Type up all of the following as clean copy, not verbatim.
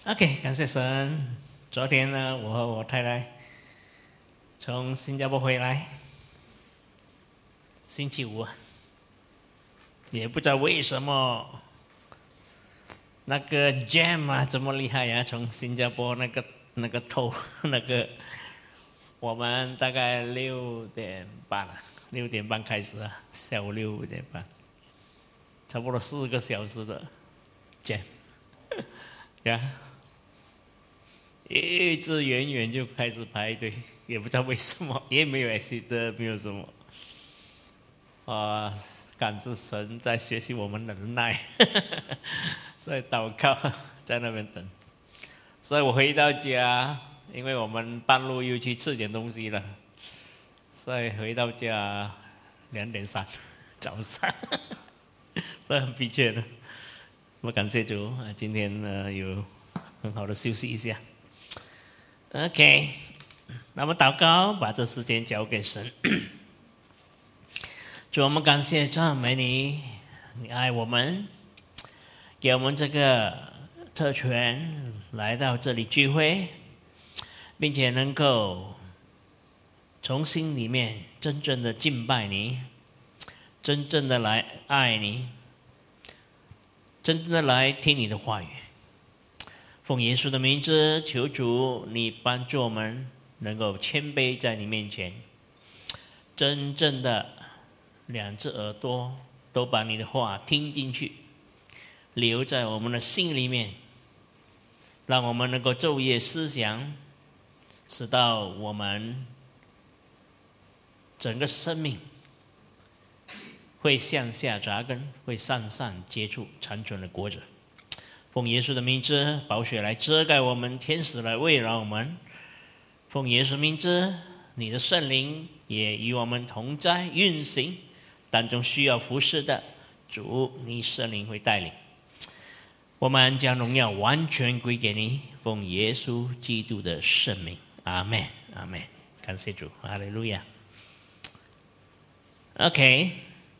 OK， 感谢神。昨天呢，我和我太太从新加坡回来，星期五，也不知道为什么那个 jam 啊这么厉害呀、从新加坡那个头那个，我们大概6点半开始啊，下午6点半，差不多4个小时的 jam， 呀。一直远远就开始排队，也不知道为什么，也没有 accident， 没有什么。感谢神在学习我们忍耐，所以祷告在那边等。所以我回到家，因为我们半路又去吃点东西了，所以回到家2点3早上，所以很疲倦的。我感谢主，今天有很好的休息一下。OK， 那么祷告，把这时间交给神。主，我们感谢赞美你，你爱我们，给我们这个特权来到这里聚会，并且能够从心里面真正的敬拜你，真正的来爱你，真正的来听你的话语。奉耶稣的名字，求主你帮助我们能够谦卑在你面前，真正的2只耳朵都把你的话听进去，留在我们的心里面，让我们能够昼夜思想，直到我们整个生命会向下扎根，会向上结出长存的果子。奉耶稣的名字，宝血来遮盖我们，天使来围绕我们。奉耶稣名字，你的圣灵也与我们同在运行，当中需要服侍的主，你圣灵会带领。我们将荣耀完全归给你，奉耶稣基督的圣名，阿们，阿们。感谢主，哈利路亚。OK。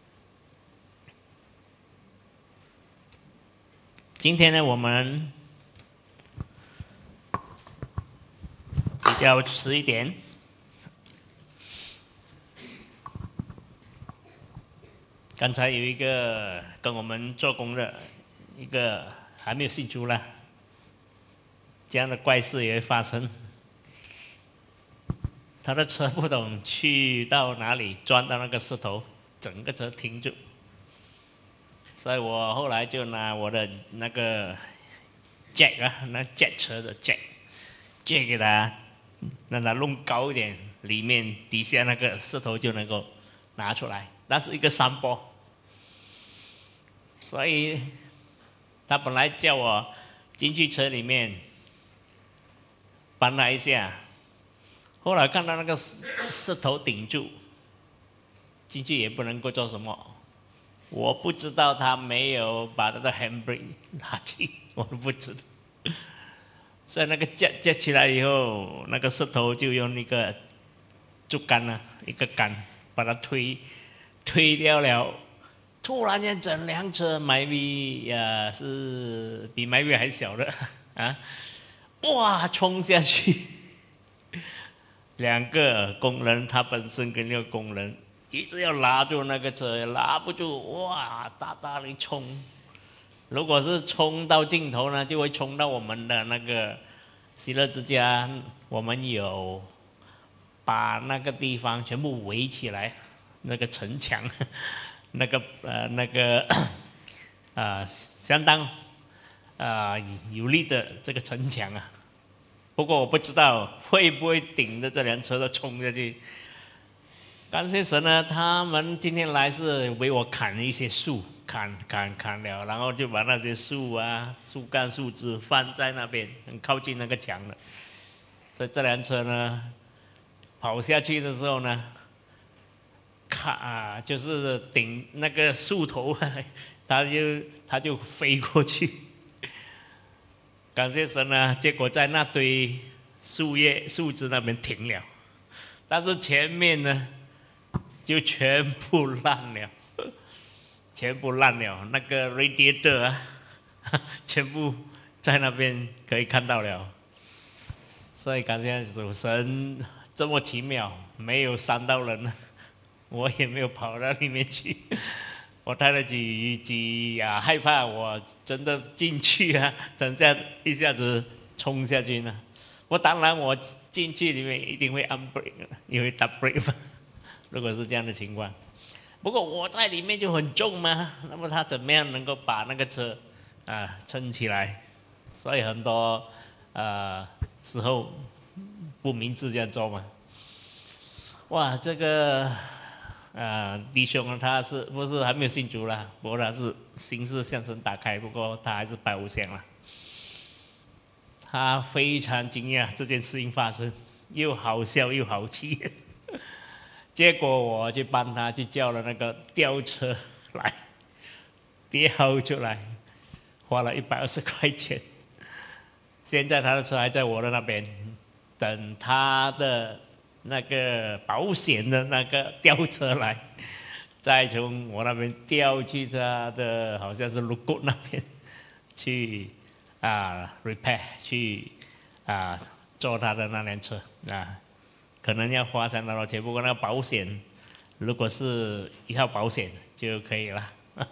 今天呢，我们比较迟一点，刚才有一个跟我们做工的一个还没有信主啦，这样的怪事也会发生。他的车不懂去到哪里，撞到那个石头，整个车停住。所以我后来就拿我的那个 jack 啊，那 jack 车的 jack 给它让它弄高一点，里面底下那个石头就能够拿出来。那是一个山坡，所以他本来叫我进去车里面帮他一下，后来看到那个石头顶住，进去也不能够做什么。我不知道他没有把他的 handbrake 拿去，我都不知道。所以那个接起来以后，那个石头就用那个竹竿啊，一个杆把它推掉了。突然间，整辆车MyV是比MyV还小的啊，哇，冲下去！2个工人，他本身跟那个工人。一直要拉住那个车，拉不住，哇，大大的冲。如果是冲到尽头呢，就会冲到我们的那个喜乐之家。我们有把那个地方全部围起来，那个城墙，那个相当有力的这个城墙啊。不过我不知道会不会顶着这辆车都冲下去。感谢神呢，他们今天来是为我砍了一些树，砍了，然后就把那些树啊、树干、树枝放在那边，很靠近那个墙了。所以这辆车呢，跑下去的时候呢，就是顶那个树头，它就飞过去。感谢神呢，结果在那堆树叶、树枝那边停了，但是前面呢，就全部烂了，那个 radiator 啊，全部在那边可以看到了。所以感谢主，神这么奇妙，没有伤到人，我也没有跑到里面去。我太太几害怕，我真的进去啊，等下一下子冲下去呢。当然我进去里面一定会按 brake， 因为打 brake 如果是这样的情况。不过我在里面就很重嘛，那么他怎么样能够把那个车撑起来？所以很多时候不明智这样做嘛。哇，这个弟兄他是不是还没有信主啦？不过他是心是向神打开，不过他还是拜偶像啦。他非常惊讶这件事情发生，又好笑又好气。结果我就帮他去叫了那个吊车来，吊出来，花了120块钱。现在他的车还在我的那边，等他的那个保险的那个吊车来，再从我那边吊去他的好像是路谷那边去repair 去做他的那辆车可能要花3多钱，不过那个保险如果是1号保险就可以了。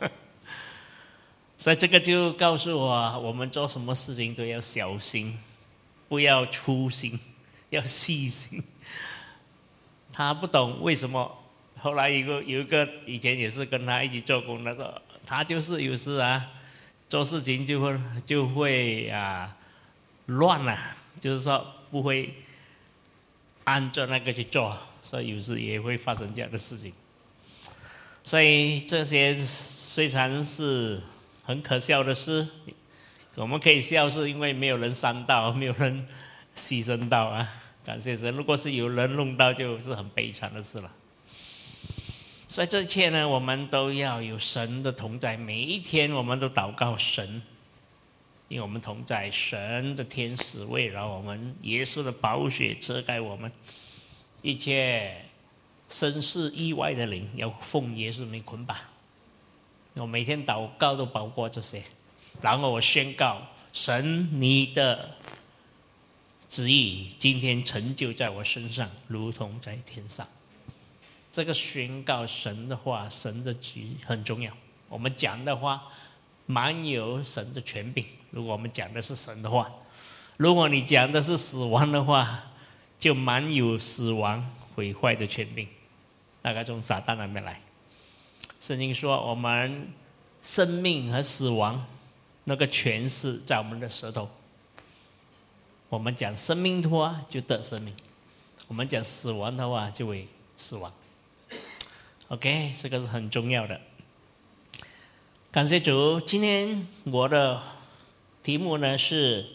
所以这个就告诉我们做什么事情都要小心，不要粗心，要细心。他不懂为什么，后来有一个以前也是跟他一起做工的，说他就是有时做事情就会乱了，就是说不会按照那个去做，所以有时也会发生这样的事情。所以这些虽然是很可笑的事，我们可以笑是因为没有人伤到，没有人牺牲到感谢神。如果是有人弄到，就是很悲惨的事了。所以这一切呢，我们都要有神的同在，每一天我们都祷告神，因为我们同在，神的天使围绕我们，耶稣的宝血遮盖我们，一切生事意外的灵要奉耶稣名捆绑。我每天祷告都包括这些，然后我宣告神你的旨意今天成就在我身上，如同在天上。这个宣告神的话，神的旨意很重要。我们讲的话满有神的权柄，如果我们讲的是神的话，如果你讲的是死亡的话，就满有死亡毁坏的权柄，大概从撒旦那边来。圣经说我们生命和死亡那个权势在我们的舌头，我们讲生命的话就得生命，我们讲死亡的话就会死亡。 OK， 这个是很重要的。感谢主，今天我的题目呢是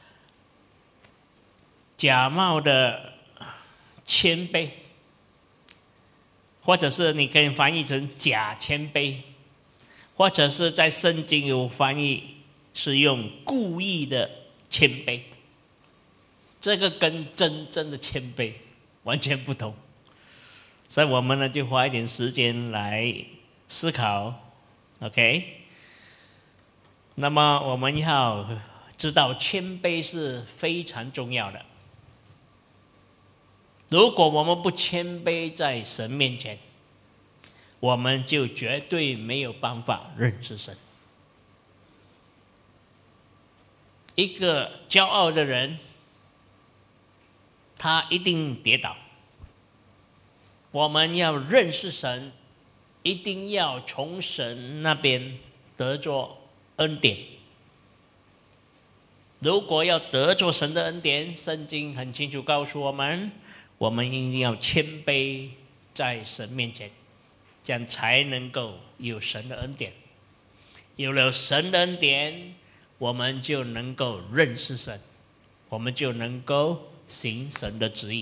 假冒的谦卑，或者是你可以翻译成假谦卑，或者是在圣经有翻译是用故意的谦卑，这个跟真正的谦卑完全不同。所以我们呢就花一点时间来思考 OK。 那么我们要知道谦卑是非常重要的，如果我们不谦卑在神面前，我们就绝对没有办法认识神。一个骄傲的人，他一定跌倒。我们要认识神，一定要从神那边得着恩典。如果要得着神的恩典，圣经很清楚告诉我们，我们一定要谦卑在神面前，这样才能够有神的恩典。有了神的恩典，我们就能够认识神，我们就能够行神的旨意。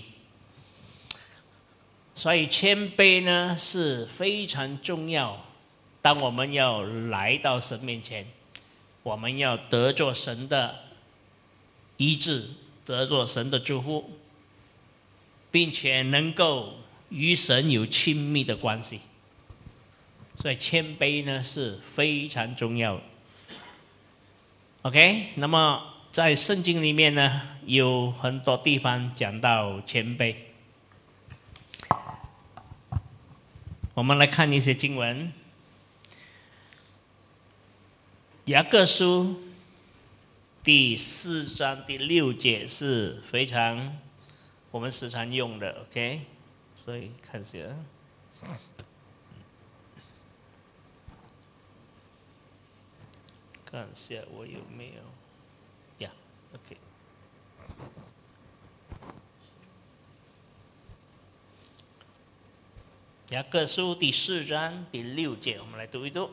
所以谦卑呢是非常重要。当我们要来到神面前，我们要得着神的医治，得着神的祝福，并且能够与神有亲密的关系。所以谦卑呢是非常重要。 OK， 那么在圣经里面呢，有很多地方讲到谦卑。我们来看一些经文。雅各书第4章第6节是非常我们时常用的 ，OK， 所以看一下。看一下我有没有呀 ，OK。雅各书第4章第6节，我们来读一读。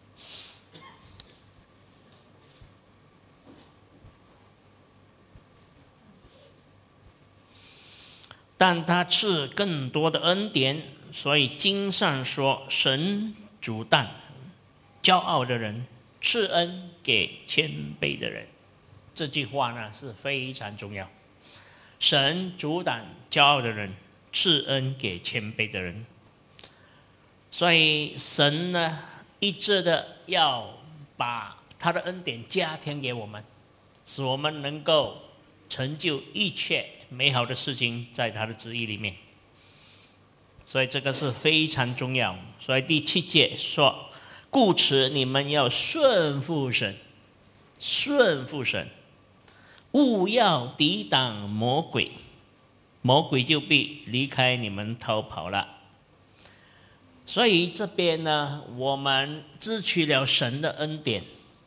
但他赐更多的恩典，所以经上说：“神阻挡骄傲的人，赐恩给谦卑的人。”这句话呢是非常重要。神阻挡骄傲的人，赐恩给谦卑的人。所以神呢一直的要把他的恩典加添给我们，使我们能够成就一切美好的事情在他的旨意里面。所以这个是非常重要。所以第7节说：“故此你们要顺服神，顺服神，勿要抵挡魔鬼，魔鬼就必离开你们逃跑了。”所以这边呢，我们支取了神的恩典，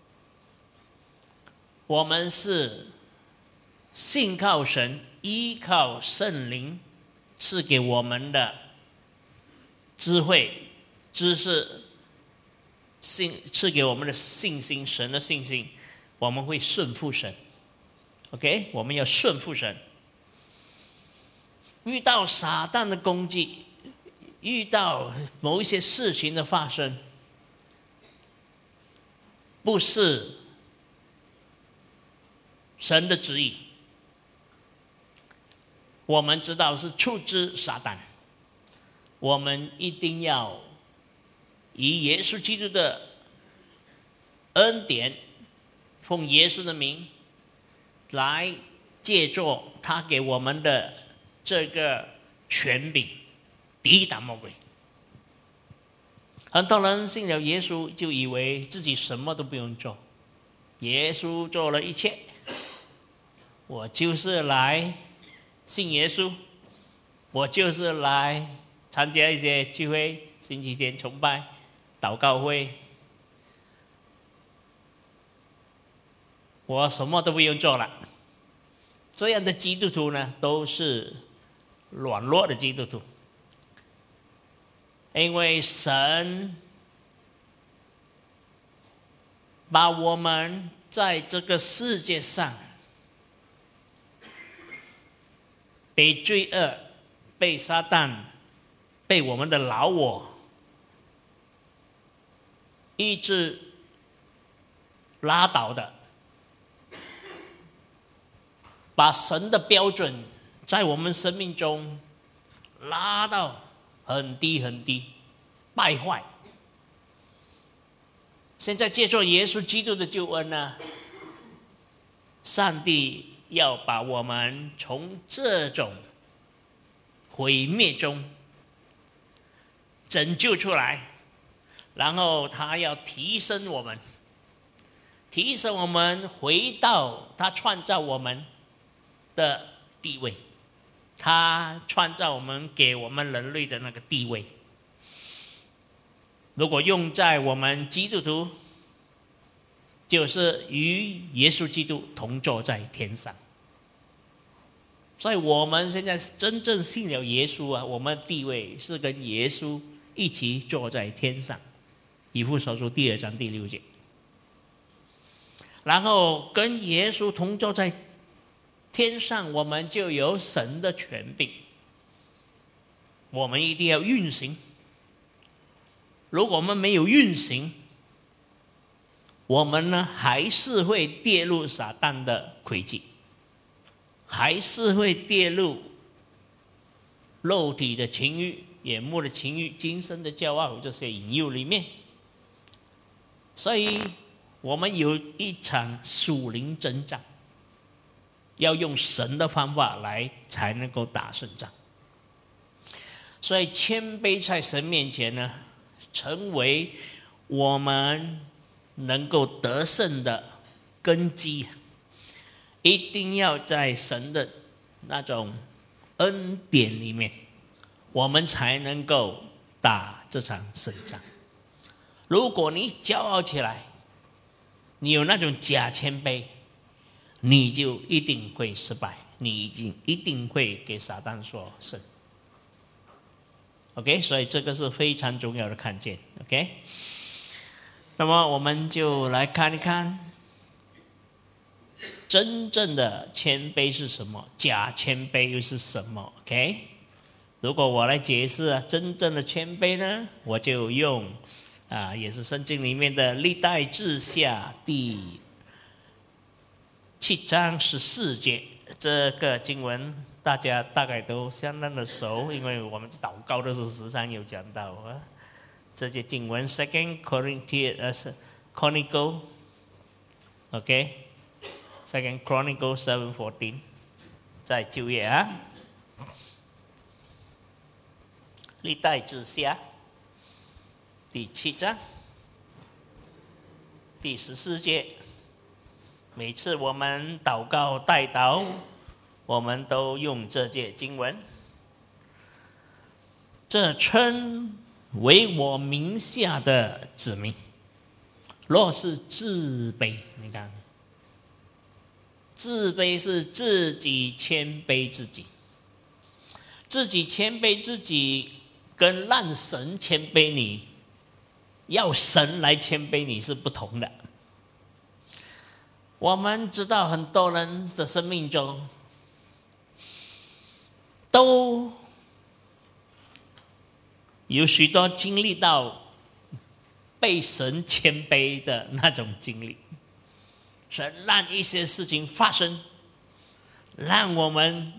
我们是信靠神，依靠圣灵赐给我们的智慧、知识，赐给我们的信心，神的信心，我们会顺服神。OK， 我们要顺服神。遇到撒旦的攻击，遇到某一些事情的发生，不是神的旨意，我们知道是出自撒旦，我们一定要以耶稣基督的恩典，奉耶稣的名来借助他给我们的这个权柄，抵挡魔鬼。很多人信了耶稣，就以为自己什么都不用做，耶稣做了一切，我就是来信耶稣，我就是来参加一些聚会，星期天崇拜、祷告会，我什么都不用做了。这样的基督徒呢，都是软弱的基督徒。因为神把我们在这个世界上被罪恶、被撒旦、被我们的老我一直拉倒的，把神的标准在我们生命中拉到很低很低，败坏。现在借助耶稣基督的救恩呢，上帝要把我们从这种毁灭中拯救出来，然后他要提升我们，回到他创造我们的地位，他创造我们给我们人类的那个地位。如果用在我们基督徒，就是与耶稣基督同坐在天上。所以我们现在真正信了耶稣啊，我们的地位是跟耶稣一起坐在天上。以弗所书2章第6节。然后跟耶稣同坐在天上，我们就有神的权柄，我们一定要运行。如果我们没有运行，我们呢还是会跌入撒旦的诡计，还是会跌入肉体的情欲、眼目的情欲、今生的骄傲这些引诱里面。所以我们有一场属灵征战，要用神的方法来才能够打胜仗。所以谦卑在神面前呢，成为我们能够得胜的根基。一定要在神的那种恩典里面，我们才能够打这场胜仗。如果你骄傲起来，你有那种假谦卑，你就一定会失败，你一定会给撒旦所胜。OK， 所以这个是非常重要的看见。OK， 那么我们就来看一看，真正的谦卑是什么？假谦卑又是什么 ？OK， 如果我来解释真正的谦卑呢，我就用也是圣经里面的历代志下第7章14节，这个经文大家大概都相当的熟，因为我们祷告的时常有讲到这些经文。2 Corinthians Chronicle， OK，2 Chronicle 7:14， 在旧约历代志下第7章第14节。每次我们祷告代祷，我们都用这节经文。这称为我名下的子民，若是自卑，你看，自卑是自己谦卑自己，自己谦卑自己，跟让神谦卑你，要神来谦卑你是不同的。我们知道很多人的生命中都有许多经历到被神谦卑的那种经历，神让一些事情发生，让我们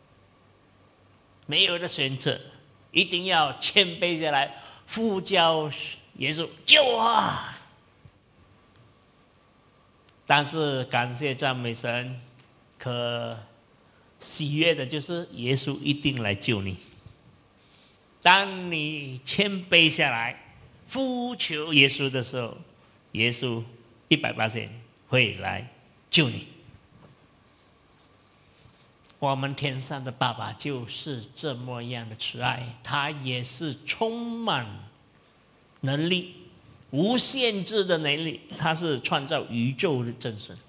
没有的选择，一定要谦卑下来，呼叫耶稣救我。但是感谢赞美神，可喜悦的就是耶稣一定来救你。当你谦卑下来呼求耶稣的时候，耶稣100%会来救你。我们天上的爸爸就是这么样的慈爱，他也是充满能力，无限制的能力，他是创造宇宙的真神。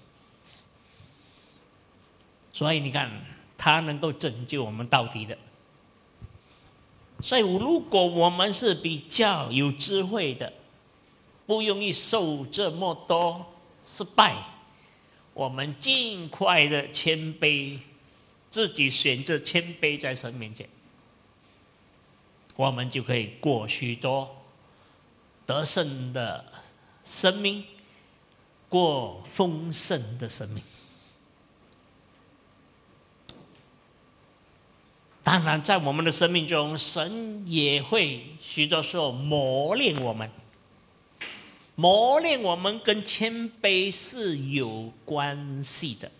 所以你看，他能够拯救我们到底的。所以如果我们是比较有智慧的，不容易受这么多失败，我们尽快的谦卑，自己选择谦卑在神面前，我们就可以过许多得胜的生命，过丰盛的生命。当然在我们的生命中，神也会许多时候磨练我们，磨练我们跟谦卑是有关系的。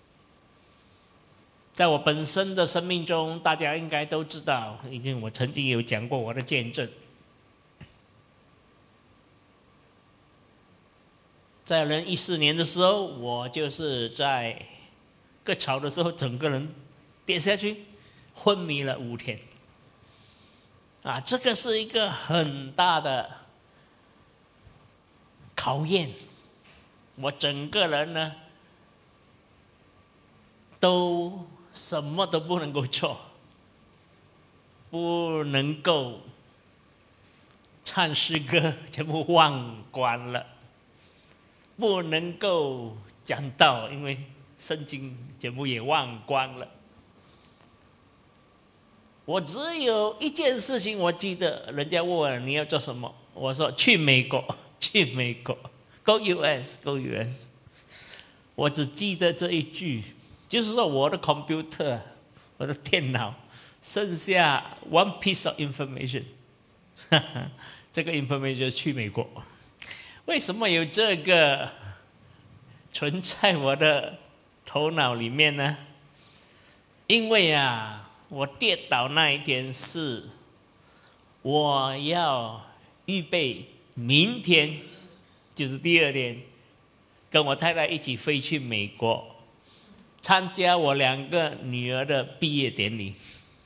在我本身的生命中，大家应该都知道，因为我曾经有讲过我的见证。在2014年的时候，我就是在割草的时候，整个人跌下去，昏迷了5天。这个是一个很大的考验。我整个人呢，都什么都不能够做，不能够唱诗歌，全部忘光了。不能够讲道，因为圣经全部也忘光了。我只有一件事情我记得，人家问我你要做什么，我说去美国，去美国 ，Go US， Go US。我只记得这一句，就是说我的 computer， 我的电脑剩下 one piece of information， 这个 information 去美国。为什么有这个存在我的头脑里面呢？因为啊，我跌倒那一天是我要预备明天，就是第二天，跟我太太一起飞去美国，参加我2个女儿的毕业典礼。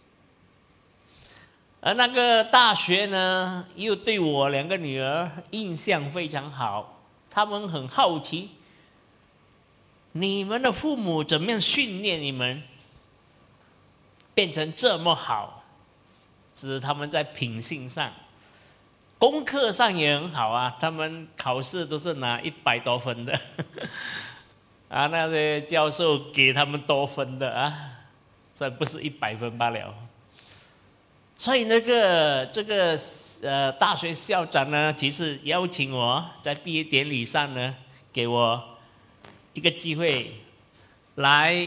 而那个大学呢，又对我2个女儿印象非常好，他们很好奇，你们的父母怎么样训练你们变成这么好？只是他们在品性上、功课上也很好啊，他们考试都是拿100多分的啊，那些教授给他们多分的啊，所以不是100分罢了。所以这个大学校长呢，其实邀请我在毕业典礼上呢，给我一个机会来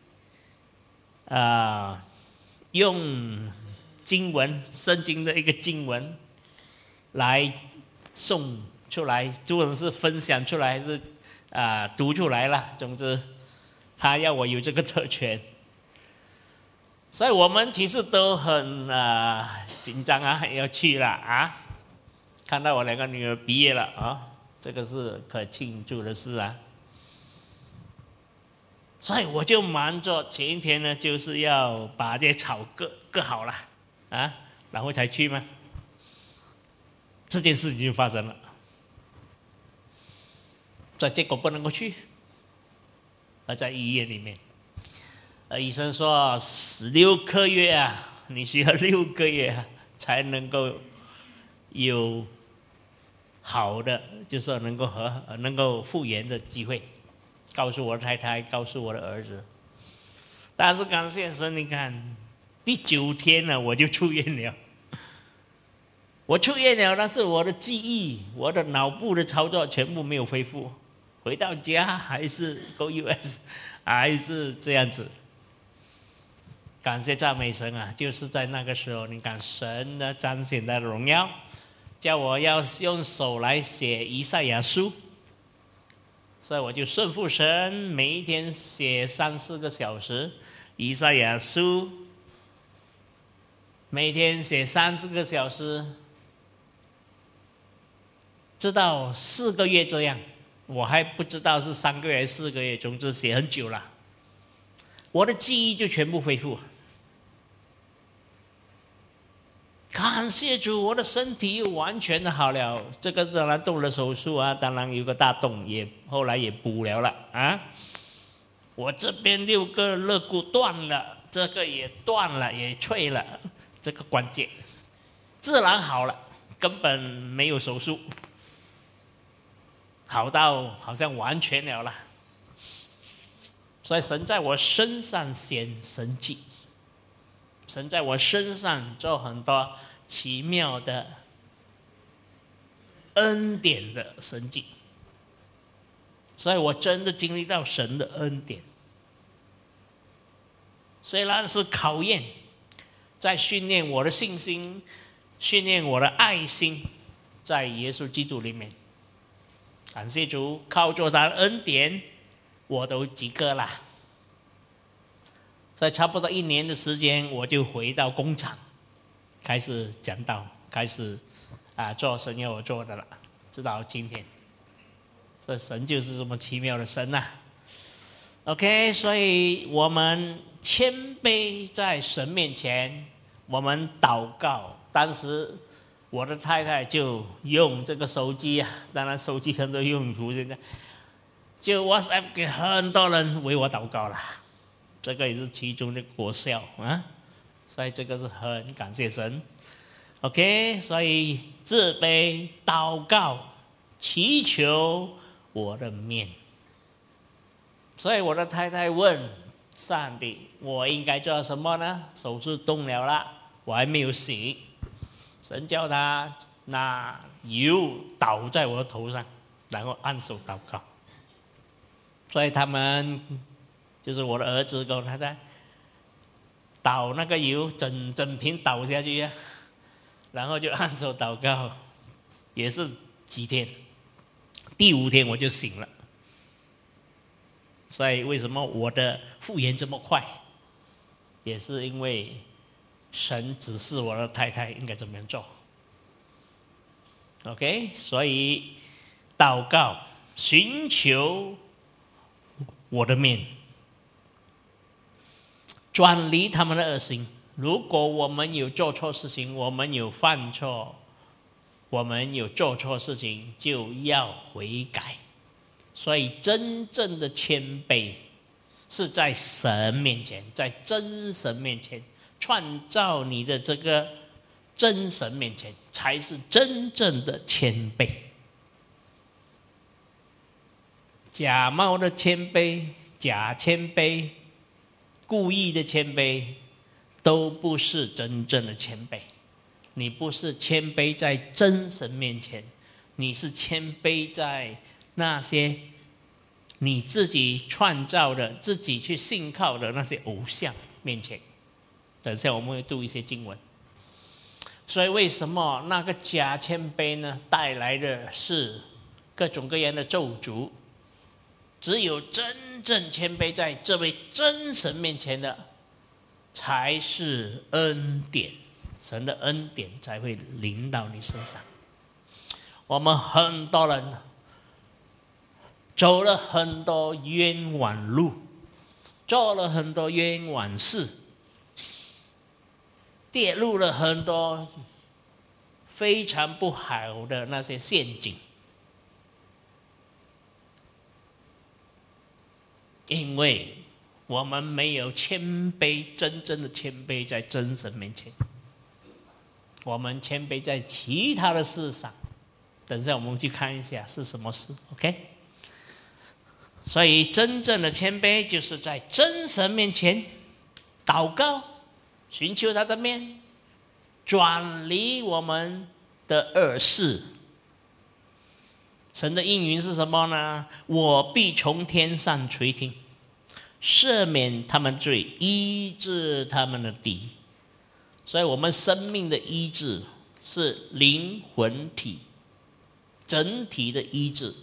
用经文圣经的一个经文来送出来，不管是分享出来还是读出来了，总之他要我有这个特权。所以我们其实都很紧张啊，要去了啊！看到我2个女儿毕业了啊，这个是可庆祝的事啊。所以我就忙着前一天呢，就是要把这些草割好了啊，然后才去嘛。这件事情就发生了，所以结果不能够去，而在医院里面。医生说6个月啊，你需要6个月才能够有好的，就是说能够复原的机会。告诉我的太太，告诉我的儿子。但是感谢神，你看第9天呢，我就出院了。我出院了，但是我的记忆、我的脑部的操作全部没有恢复。回到家还是 Go US， 还是这样子。感谢赞美神啊！就是在那个时候，你看神的彰显他的荣耀，叫我要用手来写以赛亚书，所以我就顺服神，每一天写3-4个小时以赛亚书，每天写3-4个小时，直到4个月这样，我还不知道是3个月还是4个月，总之写很久了，我的记忆就全部恢复。感谢主，我的身体又完全的好了。这个当然动了手术啊，当然有个大洞，后来也补了啊。我这边6个肋骨断了，这个也断了，也脆了，这个关节自然好了，根本没有手术，好到好像完全了。所以神在我身上显神迹，神在我身上做很多奇妙的恩典的神迹，所以我真的经历到神的恩典。虽然是考验，在训练我的信心，训练我的爱心，在耶稣基督里面。感谢主，靠着他的恩典，我都及格了。所以差不多1年的时间，我就回到工厂，开始讲道，开始做神要我做的了，直到今天。所以神就是这么奇妙的神啊。OK， 所以我们谦卑在神面前，我们祷告。当时我的太太就用这个手机啊，当然手机很多用途，现在就 WhatsApp 给很多人为我祷告了。这个也是其中的果效啊，所以这个是很感谢神。OK， 所以自卑、祷告、祈求我的面。所以我的太太问上帝：“我应该做什么呢？手术动了啦，我还没有醒。”神叫他拿油倒在我的头上，然后按手祷告。所以他们就是我的儿子跟我太太倒那个油，整瓶倒下去啊，然后就按手祷告，也是几天，第5天我就醒了。 所以为什么我的复原这么快，也是因为神指示我的太太应该怎么样做。OK， 所以祷告，寻求我的面，转离他们的恶行。如果我们有做错事情，我们有犯错，我们有做错事情，就要悔改。所以真正的谦卑是在神面前，在真神面前，创造你的这个真神面前，才是真正的谦卑。假冒的谦卑，假谦卑，故意的谦卑，都不是真正的谦卑。你不是谦卑在真神面前，你是谦卑在那些你自己创造的、自己去信靠的那些偶像面前。等一下我们会读一些经文。所以为什么那个假谦卑呢？带来的是各种各样的咒诅。只有真正谦卑在这位真神面前的，才是恩典。神的恩典才会临到你身上。我们很多人走了很多冤枉路，做了很多冤枉事，跌入了很多非常不好的那些陷阱，因为我们没有谦卑，真正的谦卑在真神面前。我们谦卑在其他的事上，等一下我们去看一下是什么事 OK。 所以真正的谦卑就是在真神面前祷告，寻求他的面，转离我们的恶事。神的应允是什么呢？我必从天上垂听，赦免他们罪，医治他们的地。所以我们生命的医治是灵魂体整体的医治。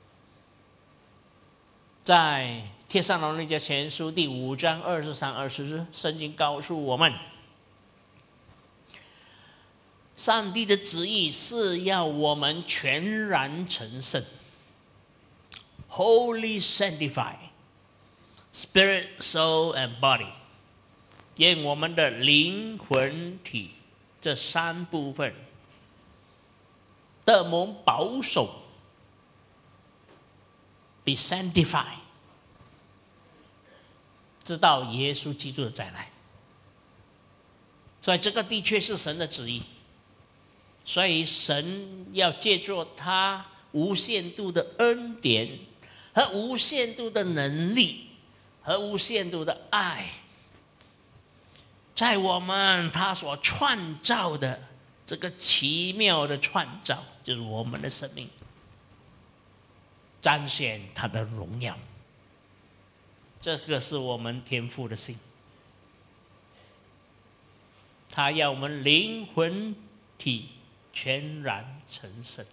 在帖撒罗尼迦前书第5章23、24，圣经告诉我们，上帝的旨意是要我们全然成圣 ，Holy Sanctify, Spirit, Soul and Body。愿我们的灵魂体这3部分得蒙保守 ，be sanctified， 直到耶稣基督的再来。所以这个的确是神的旨意。所以神要借助他无限度的恩典和无限度的能力和无限度的爱，在我们他所创造的这个奇妙的创造，就是我们的生命，彰显他的荣耀。这个是我们天父的心，他要我们灵魂体全然成圣。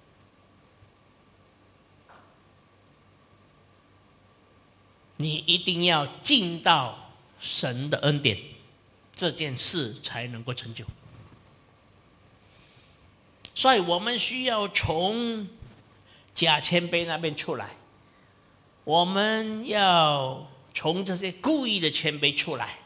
你一定要进到神的恩典，这件事才能够成就。所以我们需要从假谦卑那边出来，我们要从这些故意的谦卑出来，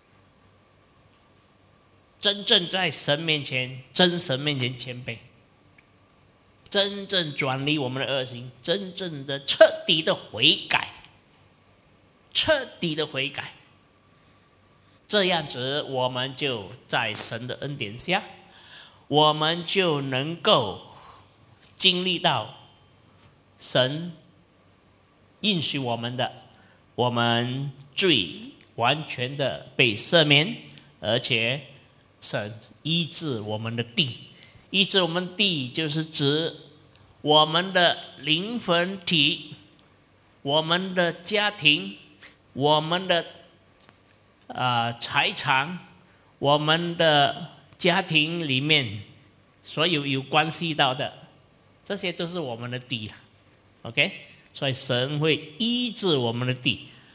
真正在神面前、真神面前谦卑，真正转离我们的恶行，真正的彻底的悔改，彻底的悔改。这样子我们就在神的恩典下，我们就能够经历到神应许我们的，我们罪完全的被赦免，而且神医治我们的地。医治我们地就是指我们的灵魂体，我们的家庭，我们的财产，我们的家庭里面所有关系到的，这些都是我们的地了 OK。 所以神会医治我们的地，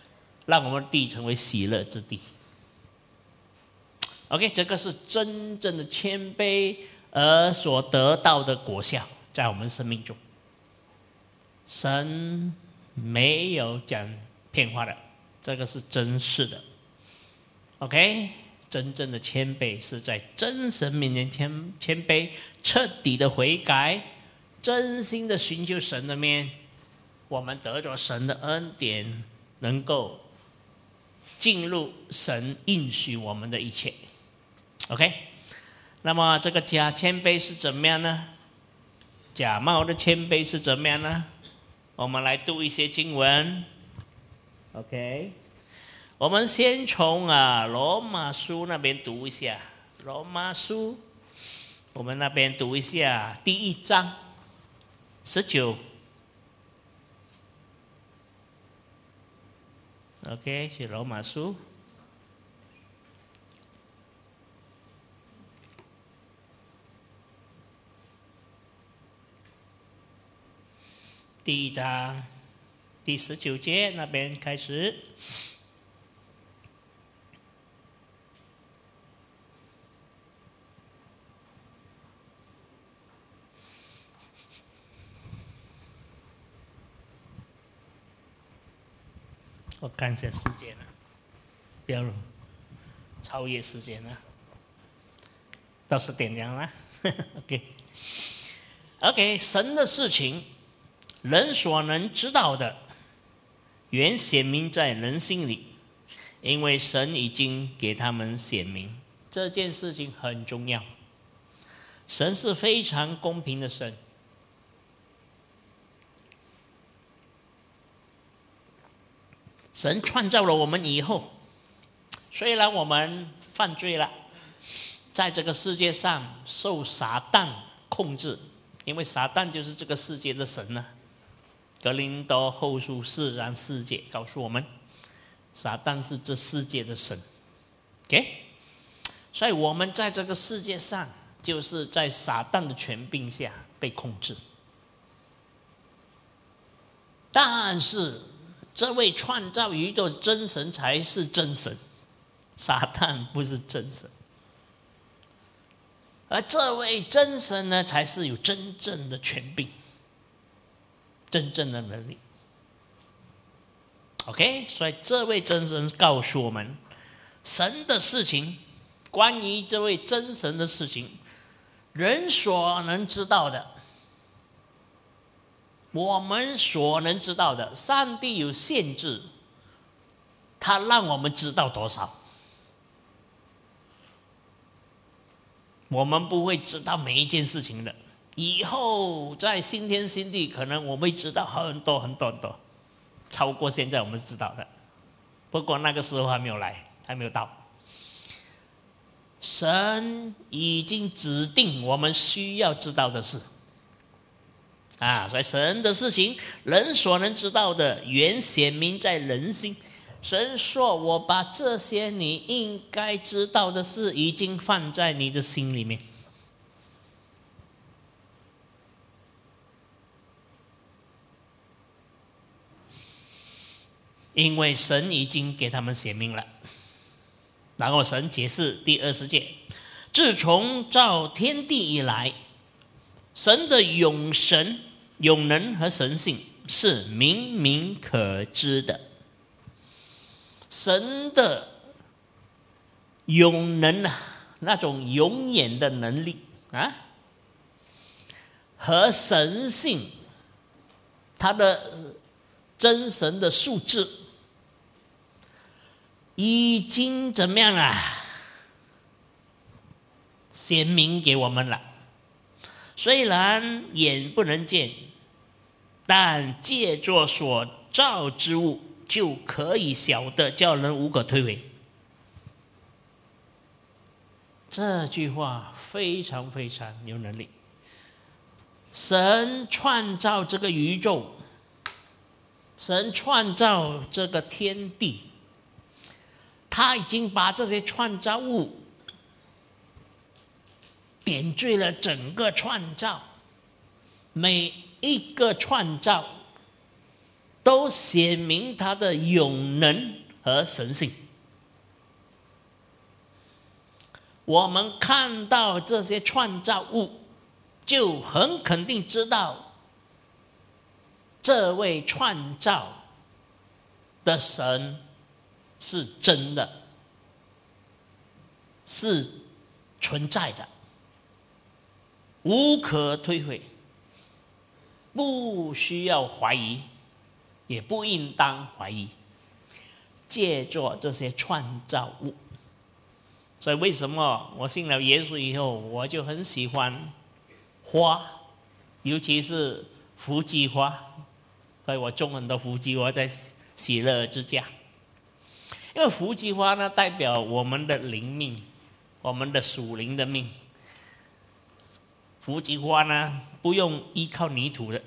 让我们地成为喜乐之地。OK， 这个是真正的谦卑而所得到的果效，在我们生命中。神没有讲骗话的，这个是真实的。OK， 真正的谦卑是在真神面前谦卑，彻底的悔改，真心的寻求神的面，我们得着神的恩典，能够进入神应许我们的一切。OK， 那么这个假谦卑是怎么样呢？假冒的谦卑是怎么样呢？我们来读一些经文。OK， 我们先从罗马书那边读一下。罗马书，我们那边读一下第1章19。OK， 是罗马书。第1章第19节那边开始。我看一下时间了，不要超越时间了，到10点钟了。OK， 神的事情，人所能知道的，原显明在人心里，因为神已经给他们显明。这件事情很重要。神是非常公平的神。神创造了我们以后，虽然我们犯罪了，在这个世界上受撒旦控制，因为撒旦就是这个世界的神呢。格林多后书4章4节告诉我们，撒旦是这世界的神。OK， 所以我们在这个世界上，就是在撒旦的权柄下被控制。但是这位创造宇宙的真神才是真神，撒旦不是真神。而这位真神呢，才是有真正的权柄，真正的能力。OK， 所以这位真神告诉我们，神的事情，关于这位真神的事情，人所能知道的，我们所能知道的，上帝有限制，他让我们知道多少。我们不会知道每一件事情的，以后在新天新地，可能我们会知道很多很多很多，超过现在我们知道的。不过那个时候还没有来，还没有到。神已经指定我们需要知道的事所以神的事情，人所能知道的，原显明在人心。神说，我把这些你应该知道的事已经放在你的心里面。因为神已经给他们显明了。然后神解释第20节，自从造天地以来，神的永能和神性是明明可知的。神的永能那种永远的能力和神性，他的真神的素质，已经怎么样显明给我们了。虽然眼不能见，但借着所造之物，就可以晓得，叫人无可推诿。这句话非常非常有能力。神创造这个宇宙，神创造这个天地，他已经把这些创造物点缀了整个创造，每一个创造都显明他的永能和神性。我们看到这些创造物，就很肯定知道这位创造的神是真的，是存在的，无可推诿，不需要怀疑，也不应当怀疑。借着这些创造物，所以为什么我信了耶稣以后，我就很喜欢花，尤其是福基花，所以我种很多福基花在喜乐之家。因为福基花呢，代表我们的灵命，我们的属灵的命。福基花呢，不用依靠泥土的，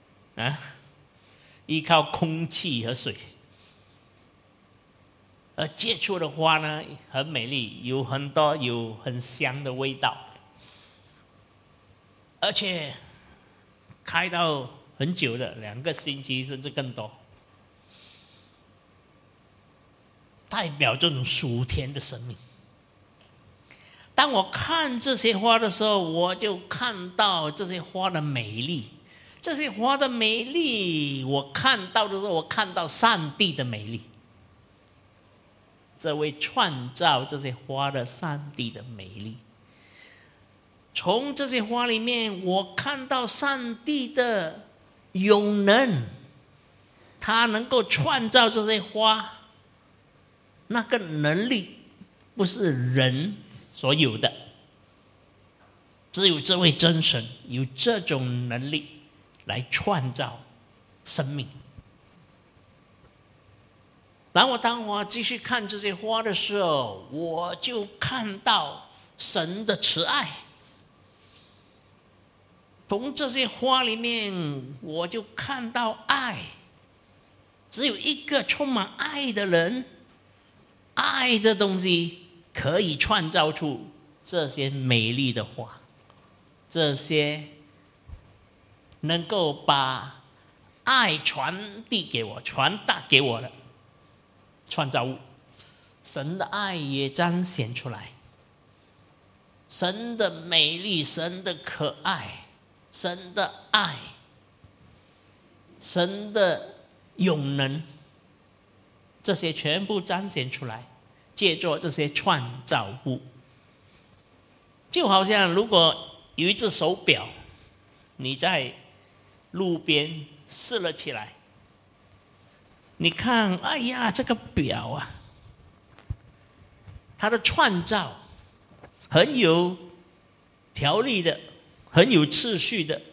依靠空气和水。而结出的花呢，很美丽，有很香的味道，而且开到很久的，2个星期甚至更多，代表这种属天的生命。当我看这些花的时候，我就看到这些花的美丽。这些花的美丽，我看到的时候，我看到上帝的美丽。这位创造这些花的上帝的美丽，从这些花里面，我看到上帝的永能，他能够创造这些花，那个能力不是人所有的，只有这位真神有这种能力来创造生命。然后当我继续看这些花的时候，我就看到神的慈爱。从这些花里面，我就看到爱。只有一个充满爱的人，爱的东西可以创造出这些美丽的花，这些能够把爱传递给我、传达给我的创造物。神的爱也彰显出来，神的美丽，神的可爱，神的爱，神的永能，这些全部彰显出来，借助这些创造物。就好像如果有一只手表，你在路边试了起来，你看，哎呀，这个表啊，它的创造很有条理的，很有秩序的。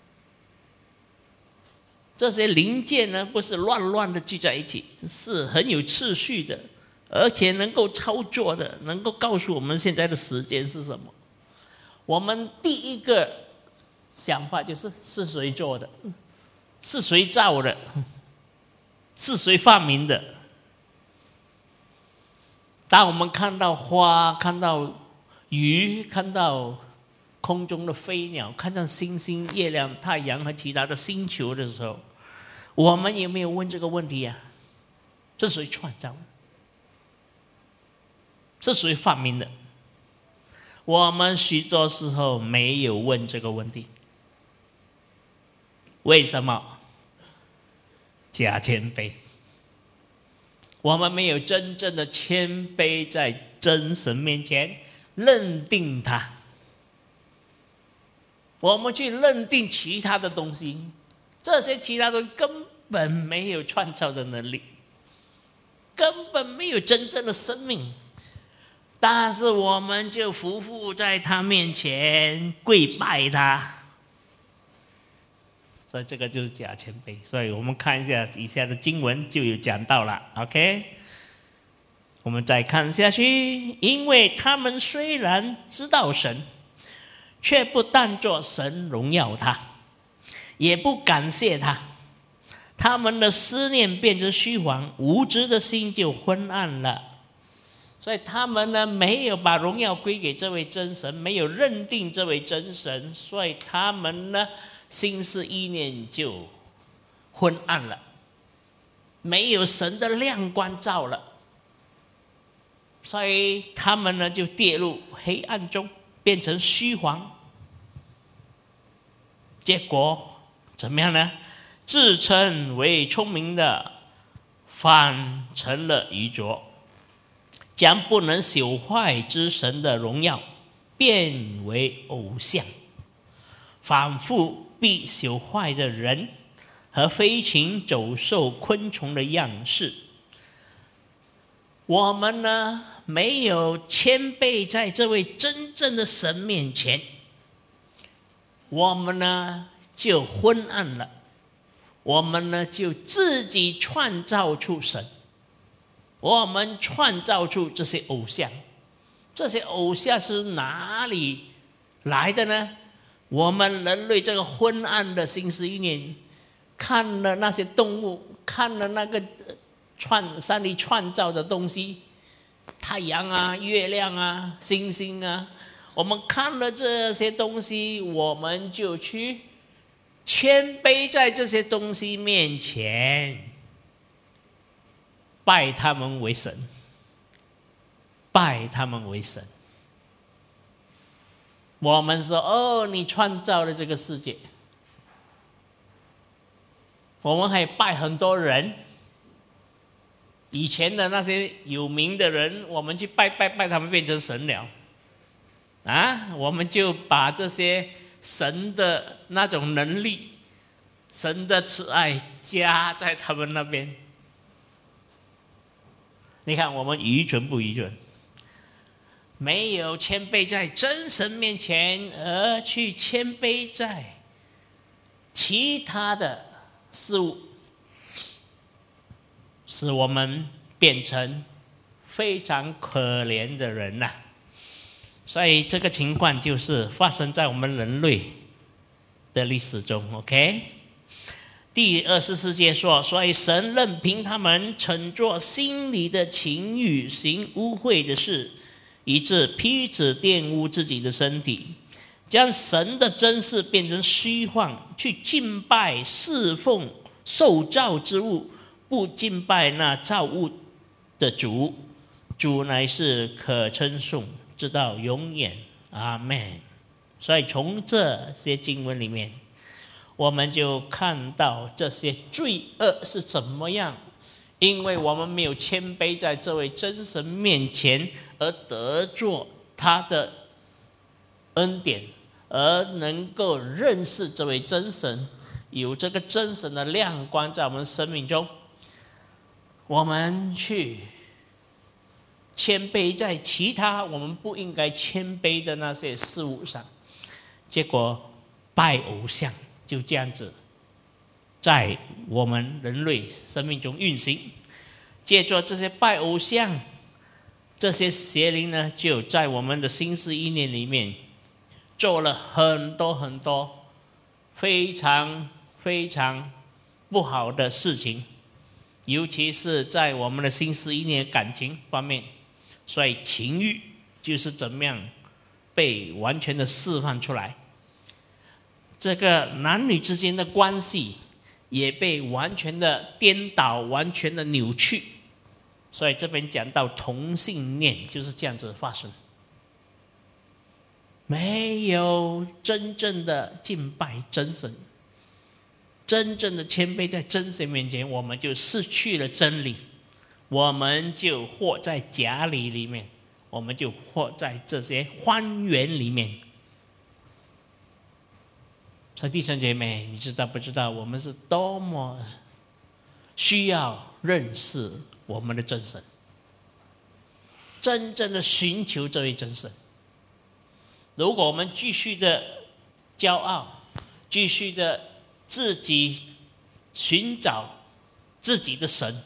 这些零件呢，不是乱乱的聚在一起，是很有秩序的，而且能够操作的，能够告诉我们现在的时间是什么。我们第一个想法就是谁做的，是谁造的，是谁发明的？当我们看到花，看到鱼，看到空中的飞鸟，看到星星、月亮、太阳和其他的星球的时候，我们有没有问这个问题呀？是谁创造的？是谁发明的？我们许多时候没有问这个问题。为什么？假谦卑，我们没有真正的谦卑在真神面前认定他。我们去认定其他的东西，这些其他东西根本没有创造的能力，根本没有真正的生命，但是我们就匍匐在他面前跪拜他。所以这个就是假谦卑。所以我们看一下以下的经文就有讲到了 OK， 我们再看下去。因为他们虽然知道神，却不当作神荣耀他，也不感谢他，他们的思念变成虚幻，无知的心就昏暗了。所以他们呢，没有把荣耀归给这位真神，没有认定这位真神，所以他们呢，心思意念就昏暗了，没有神的亮光照了。 所以他们呢就跌入黑暗中，变成虚谎。结果怎么样呢？自称为聪明的，反成了愚拙，将不能朽坏之神的荣耀变为偶像，仿佛必朽坏的人和飞禽走兽昆虫的样式。我们呢没有谦卑在这位真正的神面前，我们呢就昏暗了，我们呢就自己创造出神，我们创造出这些偶像。这些偶像是哪里来的呢？我们人类这个昏暗的心思意念，看了那些动物，看了那个上帝创造的东西，太阳啊、月亮啊、星星啊，我们看了这些东西，我们就去谦卑在这些东西面前，拜他们为神，拜他们为神。我们说：“哦，你创造了这个世界。”我们还拜很多人，以前的那些有名的人，我们去拜，他们变成神了啊！我们就把这些神的那种能力、神的慈爱加在他们那边。你看我们愚蠢不愚蠢？没有谦卑在真神面前，而去谦卑在其他的事物，使我们变成非常可怜的人呐。所以这个情况就是发生在我们人类的历史中。 OK， 第24节说，所以神任凭他们乘着心里的情欲行污秽的事，以致彼此玷污自己的身体，将神的真实变成虚幻，去敬拜侍奉受造之物，不敬拜那造物的主。主乃是可称颂，直到永远。阿们。所以从这些经文里面，我们就看到这些罪恶是怎么样，因为我们没有谦卑在这位真神面前，而得着他的恩典，而能够认识这位真神，有这个真神的亮光在我们生命中，我们去谦卑在其他我们不应该谦卑的那些事物上，结果拜偶像就这样子在我们人类生命中运行。借着这些拜偶像，这些邪灵呢，就在我们的心思意念里面做了很多很多非常非常不好的事情，尤其是在我们的心思意念感情方面。所以情欲就是怎么样被完全的释放出来，这个男女之间的关系也被完全的颠倒，完全的扭曲。所以这边讲到同性恋就是这样子发生，没有真正的敬拜真神，真正的谦卑在真神面前，我们就失去了真理，我们就活在假理里面，我们就活在这些荒原里面。所以弟兄姐妹，你知道不知道我们是多么需要认识我们的真神，真正的寻求这位真神。如果我们继续的骄傲，继续的自己寻找自己的神，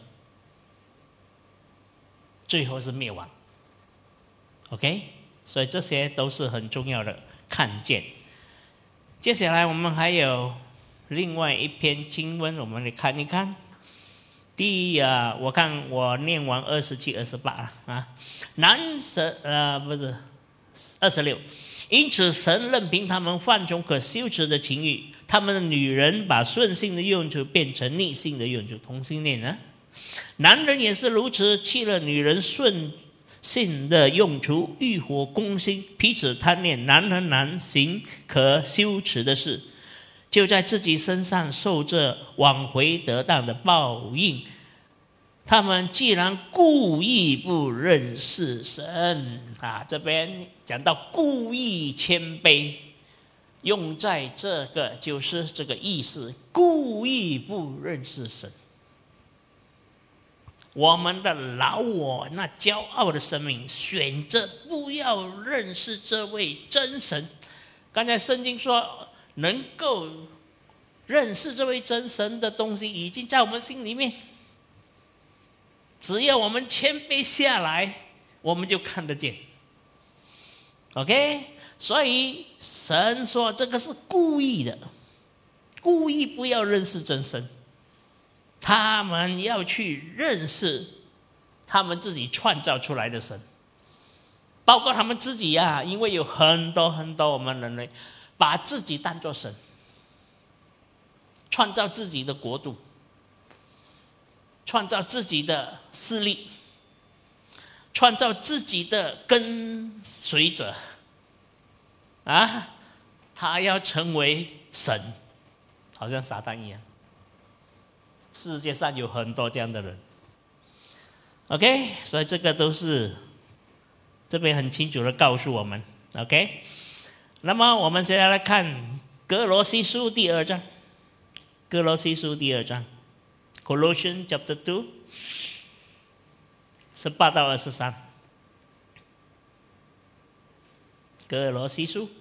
最后是灭亡。 OK， 所以这些都是很重要的看见。接下来我们还有另外一篇经文，我们来看一看。我看我念完27、28啊，不是26。因此神任凭他们放纵可羞耻的情欲，他们的女人把顺性的用处变成逆性的用处，同性恋啊。男人也是如此，弃了女人顺信的用处，欲火攻心，彼此贪恋，难和难行可羞耻的事，就在自己身上受着往回得当的报应。他们既然故意不认识神这边讲到故意谦卑，用在这个就是这个意思，故意不认识神。我们的老我那骄傲的生命选择不要认识这位真神。刚才圣经说能够认识这位真神的东西已经在我们心里面，只要我们谦卑下来，我们就看得见。 OK， 所以神说这个是故意的，故意不要认识真神。他们要去认识他们自己创造出来的神，包括他们自己因为有很多我们人类把自己当作神，创造自己的国度，创造自己的势力，创造自己的跟随者他要成为神，好像撒旦一样。世界上有很多这样的人 OK， 所以这个都是这边很清楚的告诉我们 OK。 那么我们现在来看歌罗西书第2章，歌罗西书第2章 Colossians chapter 2 18到23，歌罗西书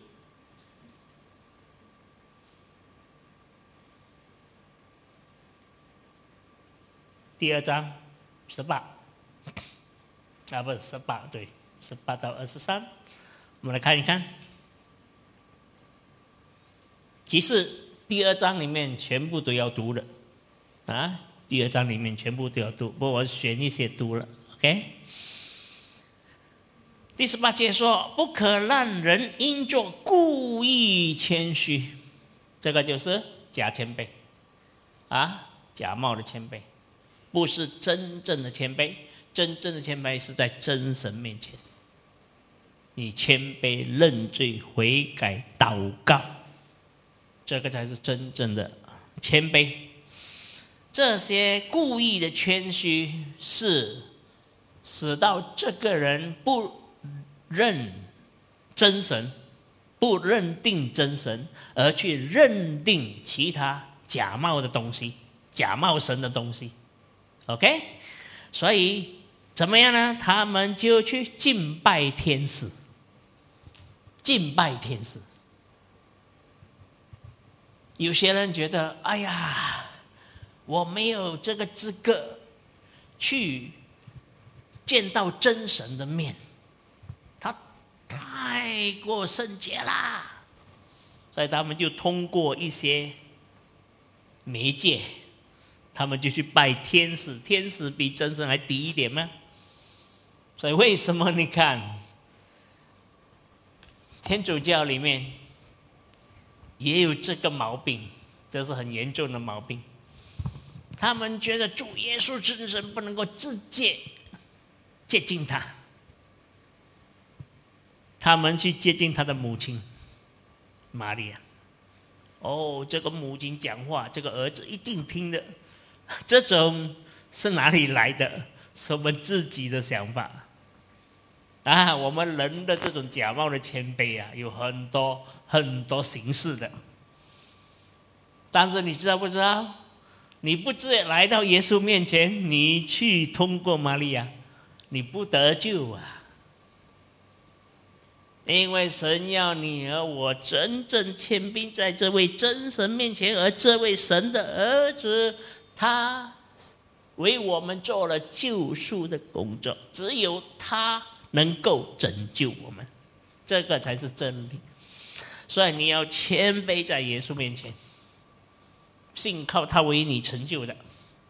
第2章18不是18，对，18到23，我们来看一看。其实第2章里面全部都要读的第2章里面全部都要读，不过我选一些读了 OK。 第18节说不可让人因作故意谦虚，这个就是假谦卑假冒的谦卑，不是真正的谦卑。真正的谦卑是在真神面前，你谦卑认罪悔改祷告，这个才是真正的谦卑。这些故意的谦虚是使到这个人不认真神，不认定真神，而去认定其他假冒的东西，假冒神的东西 OK。 所以怎么样呢？他们就去敬拜天使，敬拜天使。有些人觉得哎呀，我没有这个资格去见到真神的面，他太过圣洁啦，所以他们就通过一些媒介，他们就去拜天使。天使比真神还低一点吗？所以为什么你看天主教里面也有这个毛病，这是很严重的毛病。他们觉得主耶稣真神不能够直接接近他，他们去接近他的母亲玛利亚。这个母亲讲话，这个儿子一定听的。这种是哪里来的？是我们自己的想法我们人的这种假冒的谦卑有很多形式的。但是你知道不知道，你不直接来到耶稣面前，你去通过玛利亚，你不得救因为神要你和我真正谦卑在这位真神面前，而这位神的儿子他为我们做了救赎的工作，只有他能够拯救我们，这个才是真理。所以你要谦卑在耶稣面前，信靠他为你成就的，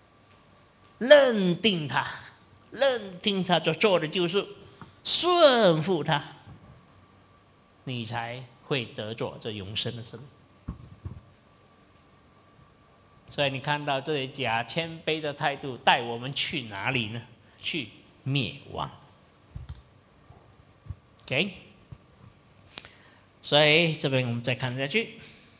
认定他所做的救赎，顺服他，你才会得着这永生的生命。所以你看到这些假谦卑的态度带我们去哪里呢？去灭亡。 OK， 所以这边我们再看下去，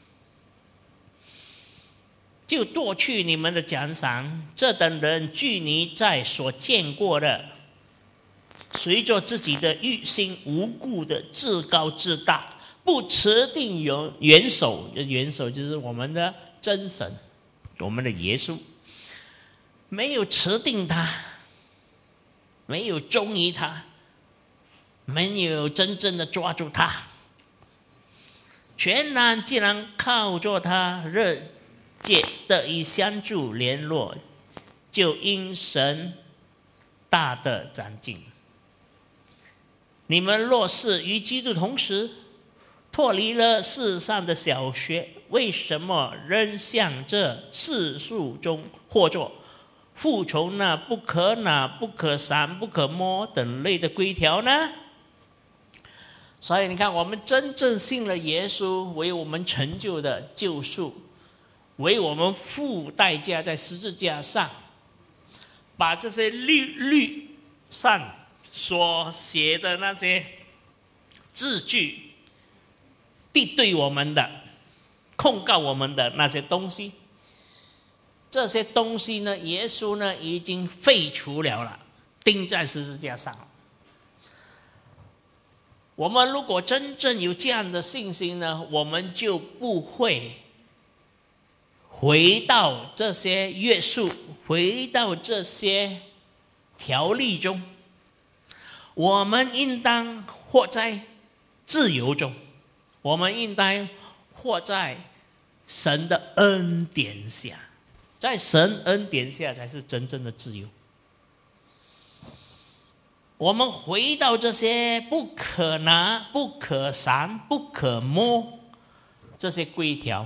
就夺去你们的奖赏。这等人拘泥在所见过的，随着自己的欲心，无故的自高自大，不持定元首。元首就是我们的真神，我们的耶稣，没有持定他，没有忠于他，没有真正的抓住他，全然既然靠着他热切得以相助联络，就因神大的长进。你们若是与基督同时脱离了世上的小学，为什么仍向这世俗中或作服从那不可拿、不可闪、不可摸等类的规条呢？所以你看，我们真正信了耶稣为我们成就的救赎，为我们付代价在十字架上，把这些律上所写的那些字句，敌对我们的、控告我们的那些东西，这些东西呢，耶稣呢已经废除了，钉在十字架上了。我们如果真正有这样的信心呢，我们就不会回到这些约束，回到这些条例中。我们应当活在自由中，我们应当活在神的恩典下，在神恩典下才是真正的自由。我们回到这些不可拿、不可闪、不可摸这些规条，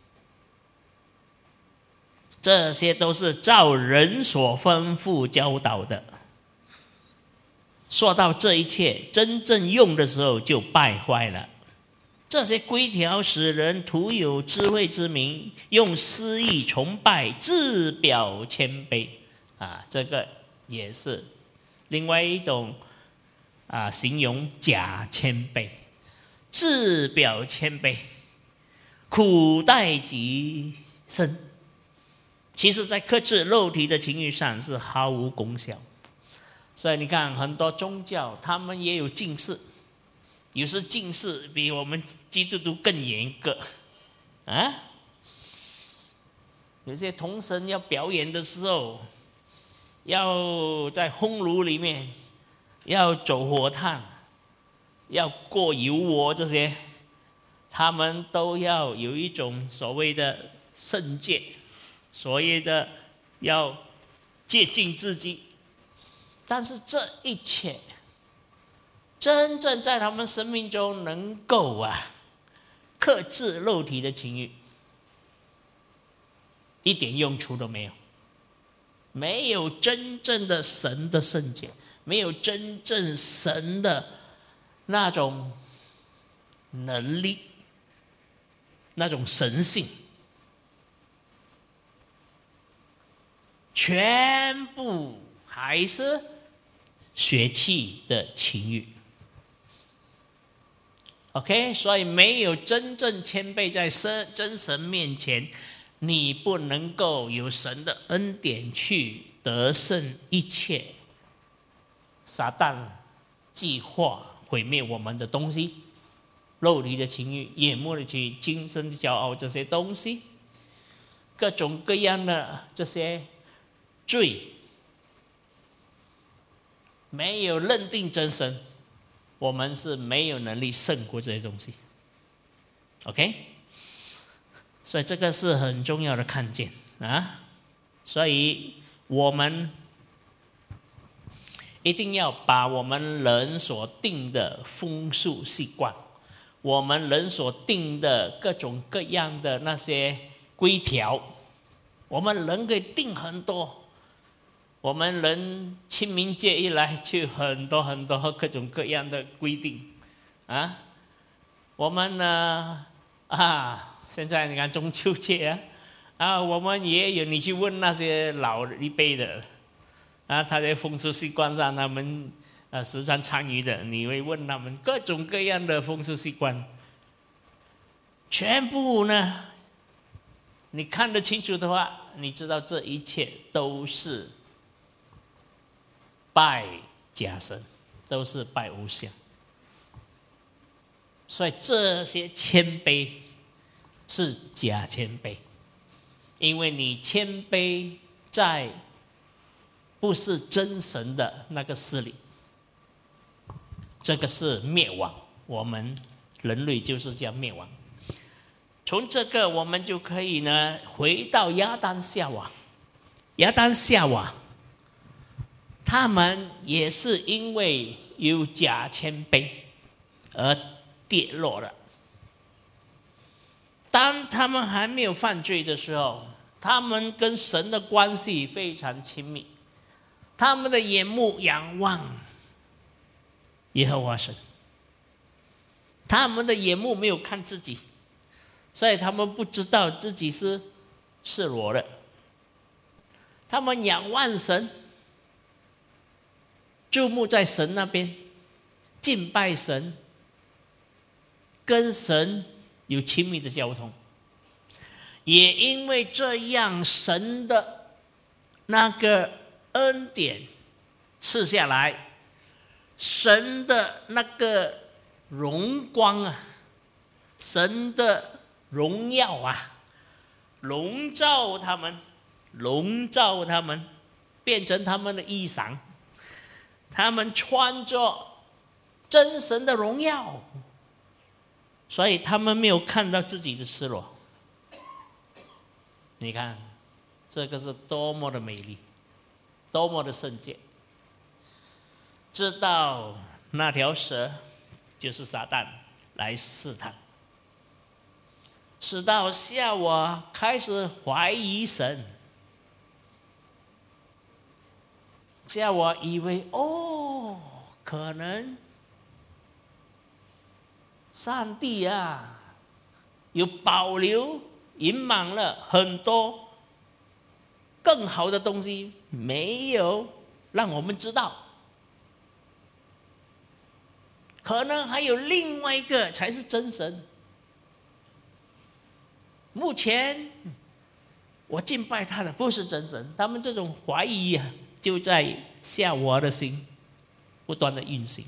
这些都是照人所吩咐教导的。说到这一切真正用的时候就败坏了。这些规条使人徒有智慧之名，用私意崇拜，自表谦卑这个也是另外一种形容假谦卑，自表谦卑，苦待己身。其实在克制肉体的情欲上是毫无功效。所以你看很多宗教他们也有禁食，有时禁食比我们基督徒更严格有些童神要表演的时候，要在烘炉里面，要走火炭，要过油锅，这些他们都要有一种所谓的圣洁，所谓的要洁净自己。但是这一切真正在他们生命中能够克制肉体的情欲，一点用处都没有。没有真正的神的圣洁，没有真正神的那种能力，那种神性，全部还是血气的情欲。OK， 所以没有真正谦卑在真神面前，你不能够有神的恩典去得胜一切撒旦计划毁灭我们的东西，肉体的情欲、眼目的情欲、今生的骄傲，这些东西，各种各样的这些罪，没有认定真神，我们是没有能力胜过这些东西。 OK， 所以这个是很重要的看见所以我们一定要把我们人所定的风俗习惯，我们人所定的各种各样的那些规条，我们人可以定很多。我们人清明节一来就很多很多各种各样的规定我们呢现在你看中秋节我们也有，你去问那些老一辈的他在风俗习惯上他们时常参与的，你会问他们各种各样的风俗习惯，全部呢，你看得清楚的话，你知道这一切都是拜假神，都是拜偶像。所以这些谦卑是假谦卑，因为你谦卑在不是真神的那个事里，这个是灭亡，我们人类就是这样灭亡。从这个我们就可以呢回到亚当夏娃，亚当夏娃他们也是因为有假谦卑而跌落了。当他们还没有犯罪的时候，他们跟神的关系非常亲密，他们的眼目仰望耶和华神，他们的眼目没有看自己，所以他们不知道自己是赤裸的。他们仰望神，注目在神那边，敬拜神，跟神有亲密的交通。也因为这样，神的那个恩典赐下来，神的那个荣光啊，神的荣耀啊，笼罩他们，变成他们的衣裳，他们穿着真神的荣耀，所以他们没有看到自己的赤裸。你看，这个是多么的美丽，多么的圣洁。知道那条蛇就是撒旦来试探，使到夏娃开始怀疑神。夏娃以为可能上帝啊有保留隐瞒了很多更好的东西，没有让我们知道，可能还有另外一个才是真神。目前我敬拜他的不是真神，他们这种怀疑啊，就在夏娃的心不断的运行。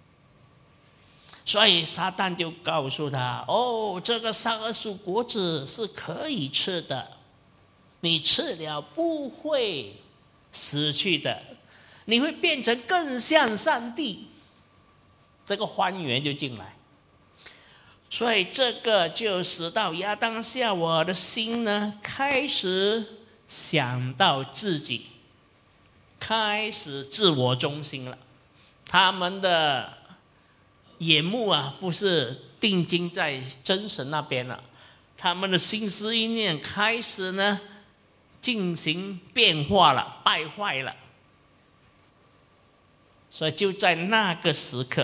所以撒旦就告诉他，这个善恶树果子是可以吃的，你吃了不会死去的，你会变成更像上帝。这个欢愉就进来，所以这个就使到亚当夏娃的心呢，开始想到自己，开始自我中心了。他们的眼目啊，不是定睛在真神那边了，他们的心思意念开始呢进行变化了，败坏了。所以就在那个时刻，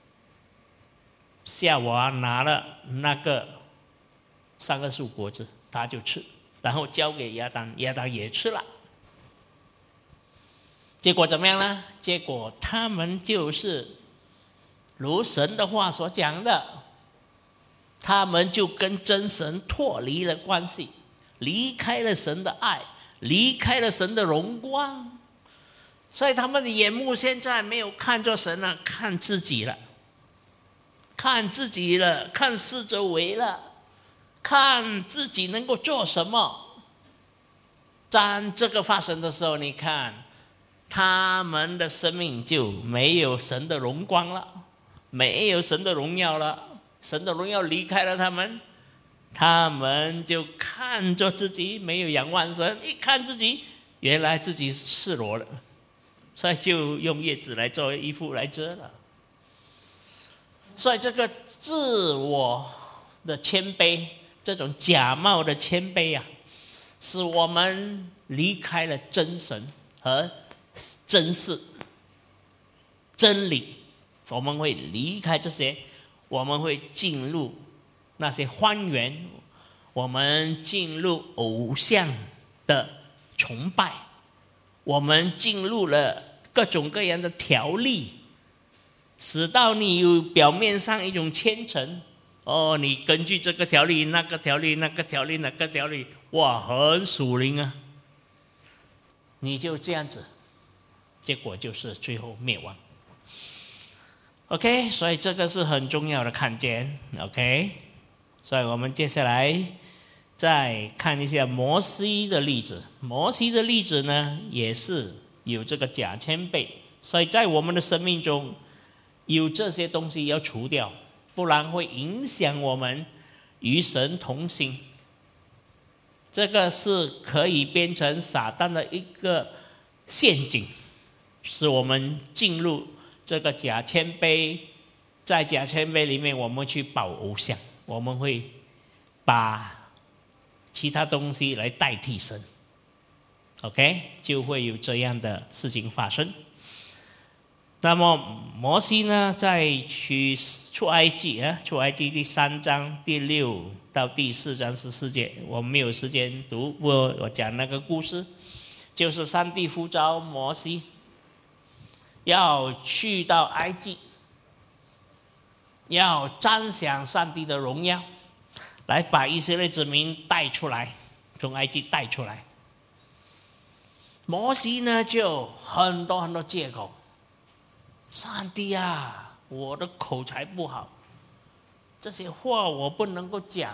夏娃拿了那个善恶树果子，他就吃，然后交给亚当，亚当也吃了。结果怎么样呢？结果他们就是如神的话所讲的，他们就跟真神脱离了关系，离开了神的爱，离开了神的荣光。所以他们的眼目现在没有看着神了，看自己了，看四周围了，看自己能够做什么。当这个发生的时候，你看他们的生命就没有神的荣光了，没有神的荣耀了，神的荣耀离开了他们，他们就看着自己，没有仰望神，一看自己，原来自己是赤裸了，所以就用叶子来作为衣服来遮了。所以这个自我的谦卑，这种假冒的谦卑啊，使我们离开了真神和真事真理。我们会离开这些，我们会进入那些荒原，我们进入偶像的崇拜，我们进入了各种各样的条例， 使到你有表面上一种虔诚。哦，你根据这个条例、那个条例、那个条例、那个条例，哇，很属灵啊！你就这样子，结果就是最后灭亡。OK， 所以这个是很重要的看见。OK， 所以我们接下来再看一下摩西的例子。摩西的例子呢，也是有这个假谦卑，所以在我们的生命中有这些东西要除掉，不然会影响我们与神同行。这个是可以变成撒旦的一个陷阱，使我们进入这个假谦卑。在假谦卑里面，我们去拜偶像，我们会把其他东西来代替神。OK， 就会有这样的事情发生。那么摩西呢，在出埃及第3章第6到第4章14节，我没有时间读，我讲那个故事，就是上帝呼召摩西要去到埃及，要彰显上帝的荣耀，来把以色列子民带出来，从埃及带出来。摩西呢，就很多借口。上帝啊，我的口才不好，这些话我不能够讲。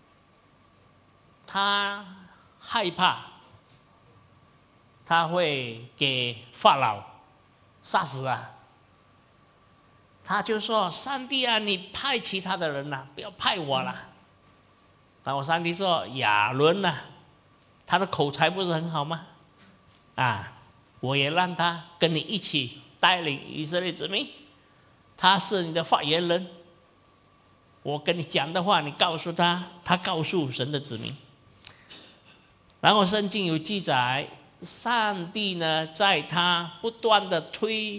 他害怕，他会给法老杀死啊。他就说：“上帝啊，你派其他的人不要派我了。”然后上帝说：“亚伦他的口才不是很好吗？我也让他跟你一起带领以色列子民，他是你的发言人。我跟你讲的话，你告诉他，他告诉神的子民。”然后圣经有记载，上帝呢，在他不断的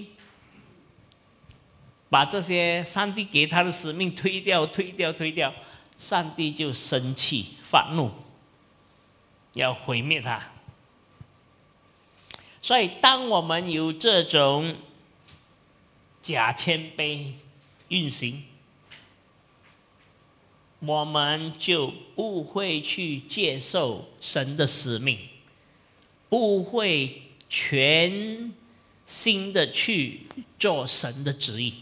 把这些上帝给他的使命推掉，上帝就生气发怒，要毁灭他。所以当我们有这种假谦卑运行，我们就不会去接受神的使命，不会全心的去做神的旨意。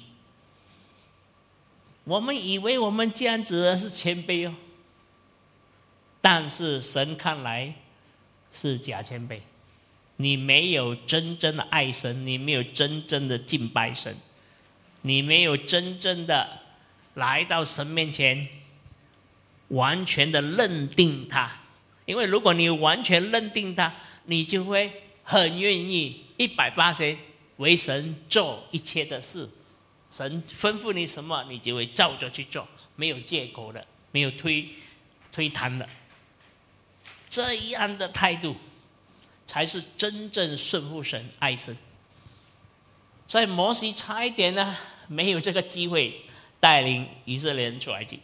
我们以为我们这样子是谦卑但是神看来是假谦卑。你没有真正的爱神，你没有真正的敬拜神，你没有真正的来到神面前完全的认定他。因为如果你完全认定他，你就会很愿意180%为神做一切的事。神吩咐你什么，你就会照着去做，没有借口的，没有推搪的。这样的态度才是真正顺服神、爱神。所以摩西差一点没有这个机会带领以色列人出埃及，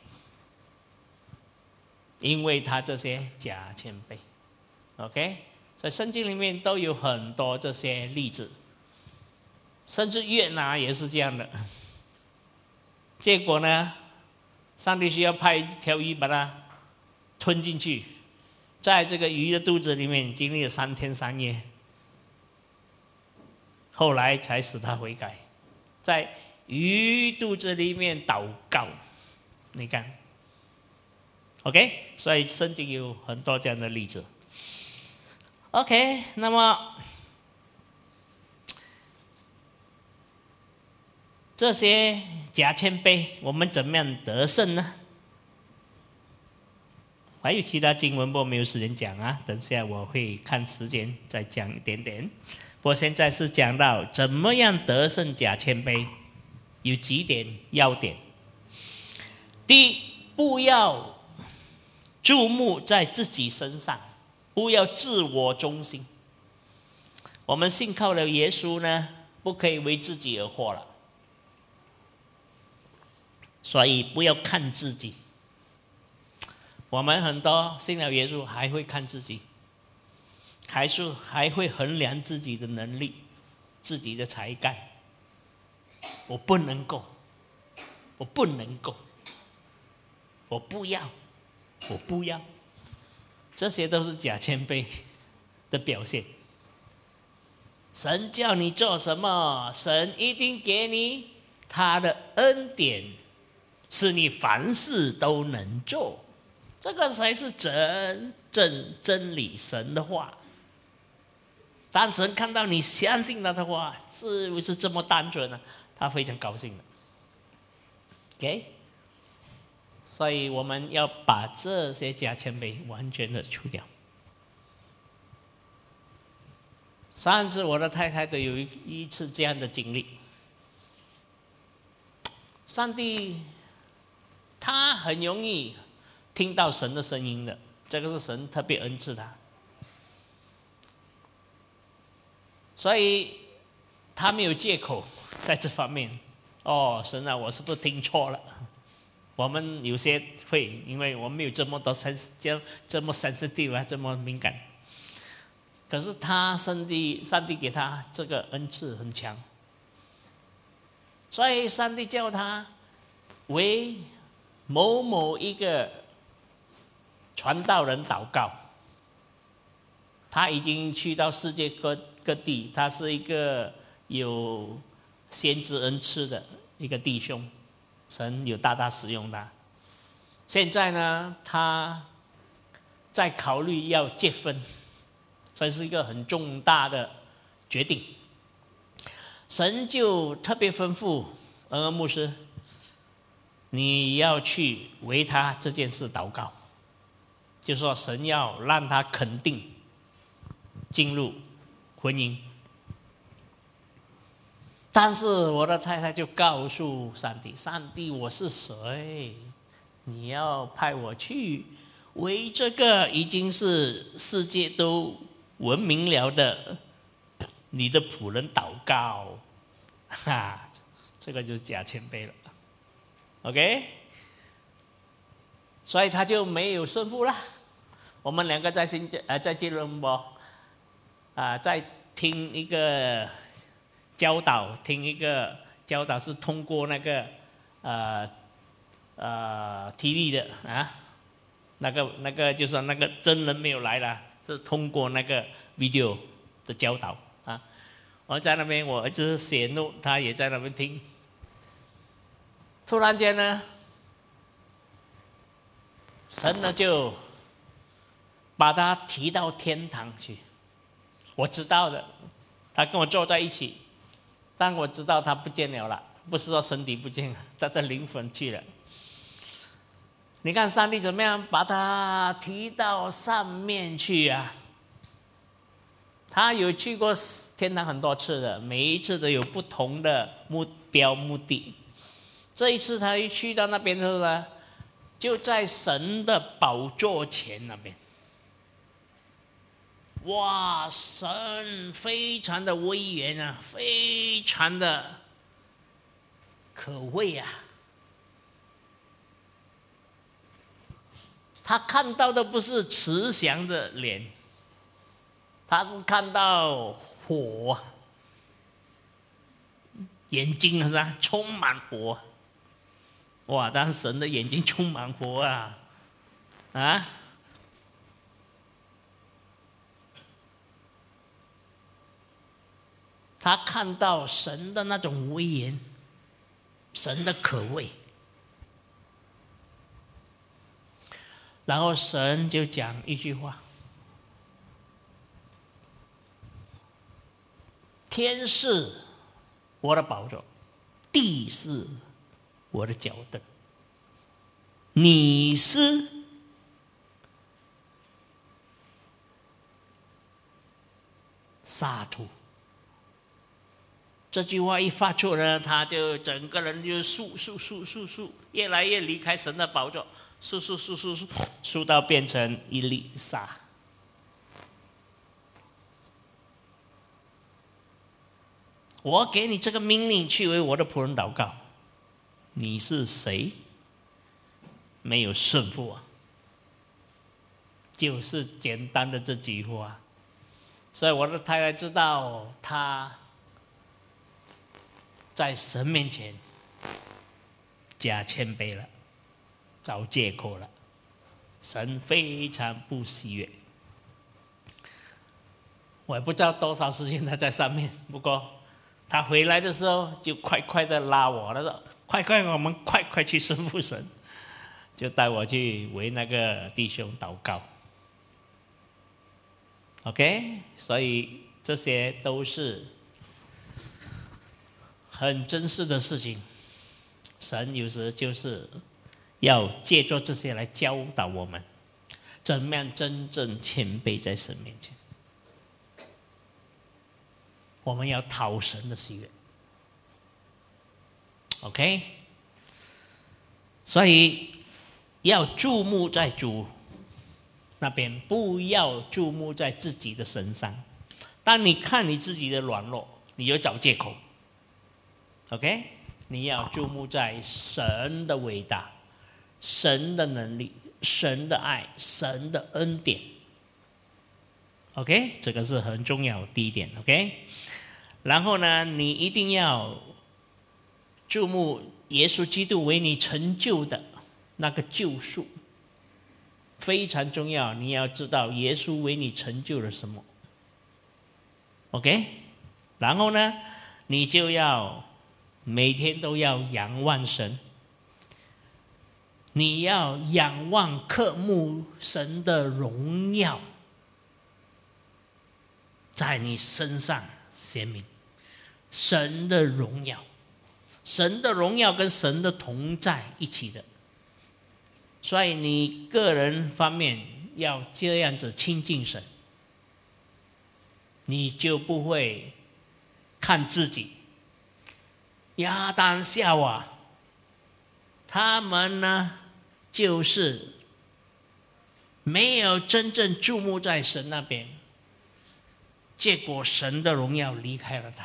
因为他这些假谦卑。OK， 所以圣经里面都有很多这些例子，甚至约拿也是这样的。结果呢，上帝需要派一条鱼把它吞进去，在这个鱼的肚子里面经历了3天3夜，后来才使他悔改，在鱼肚子里面祷告。你看 OK， 所以圣经有很多这样的例子。 OK， 那么这些假谦卑我们怎么样得胜呢？还有其他经文，我没有时间讲等下我会看时间再讲一点点。不过现在是讲到怎么样得胜假谦卑，有几点要点。第一，不要注目在自己身上，不要自我中心。我们信靠了耶稣呢，不可以为自己而活了，所以不要看自己。我们很多信了耶稣还会看自己，还会衡量自己的能力、自己的才干。 我不能够，我不能够，我不要，我不要，这些都是假谦卑的表现。神叫你做什么，神一定给你他的恩典，使你凡事都能做，这个才是真正真理，神的话。当神看到你相信他的话，是不是这么单纯呢？他非常高兴的。OK， 所以我们要把这些假谦卑完全的除掉。上次我的太太都有一次这样的经历。上帝他很容易听到神的声音的，这个是神特别恩赐他，所以他没有借口在这方面。哦，神啊，我是不是听错了？我们有些会，因为我们没有这么多这么 sensitive 啊，这么敏感。可是上帝给他这个恩赐很强，所以上帝叫他为某某一个传道人祷告。他已经去到世界各地，他是一个有先知恩赐的一个弟兄，神有大大使用他。现在呢，他在考虑要结婚，这是一个很重大的决定。神就特别吩咐恩恩牧师，你要去为他这件事祷告，就说神要让他肯定进入婚姻。但是我的太太就告诉上帝，上帝，我是谁？你要派我去为这个已经是世界都闻名了的你的仆人祷告，这个就是假谦卑了。 OK， 所以他就没有顺服了。我们两个在吉隆坡在听一个教导，是通过那个TV 的那个就说那个真人没有来了，是通过那个 video 的教导啊。我在那边，我就是写 note， 他也在那边听。突然间呢，神呢就把他提到天堂去。我知道的，他跟我坐在一起，但我知道他不见了啦，不是说身体不见了，他的灵魂去了。你看上帝怎么样把他提到上面去啊？他有去过天堂很多次的，每一次都有不同的目标目的。这一次他一去到那边的时候呢，就在神的宝座前那边。哇，神非常的威严啊，非常的可畏啊。他看到的不是慈祥的脸，他是看到火，眼睛是吧，充满火。哇，但是神的眼睛充满火啊！他看到神的那种威严，神的可畏。然后神就讲一句话：天是我的宝座，地是我的脚凳，你是沙土。这句话一发出呢，他就整个人就速，越来越离开神的宝座，速到变成一粒沙。我给你这个命令，去为我的仆人祷告，你是谁？没有顺服啊，就是简单的这句话。所以我的太太知道他在神面前假谦卑了，找借口了，神非常不喜悦。我也不知道多少时间他在上面，不过他回来的时候就快快的拉我，他说：“快快，我们快快去顺服神。”就带我去为那个弟兄祷告。OK， 所以这些都是很真实的事情。神有时就是要借助这些来教导我们，怎么样真正谦卑在神面前。我们要讨神的喜悦。OK， 所以要注目在主那边，不要注目在自己的身上。当你看你自己的软弱，你就找借口。OK， 你要注目在神的伟大、神的能力、神的爱、神的恩典。OK， 这个是很重要的第一点。OK， 然后呢，你一定要注目耶稣基督为你成就的那个救赎，非常重要。你要知道耶稣为你成就了什么。OK， 然后呢，你就要每天都要仰望神，你要仰望渴慕神的荣耀在你身上显明。神的荣耀，神的荣耀跟神的同在一起的，所以你个人方面要这样子亲近神，你就不会看自己。亚当夏娃他们呢，就是没有真正注目在神那边，结果神的荣耀离开了他。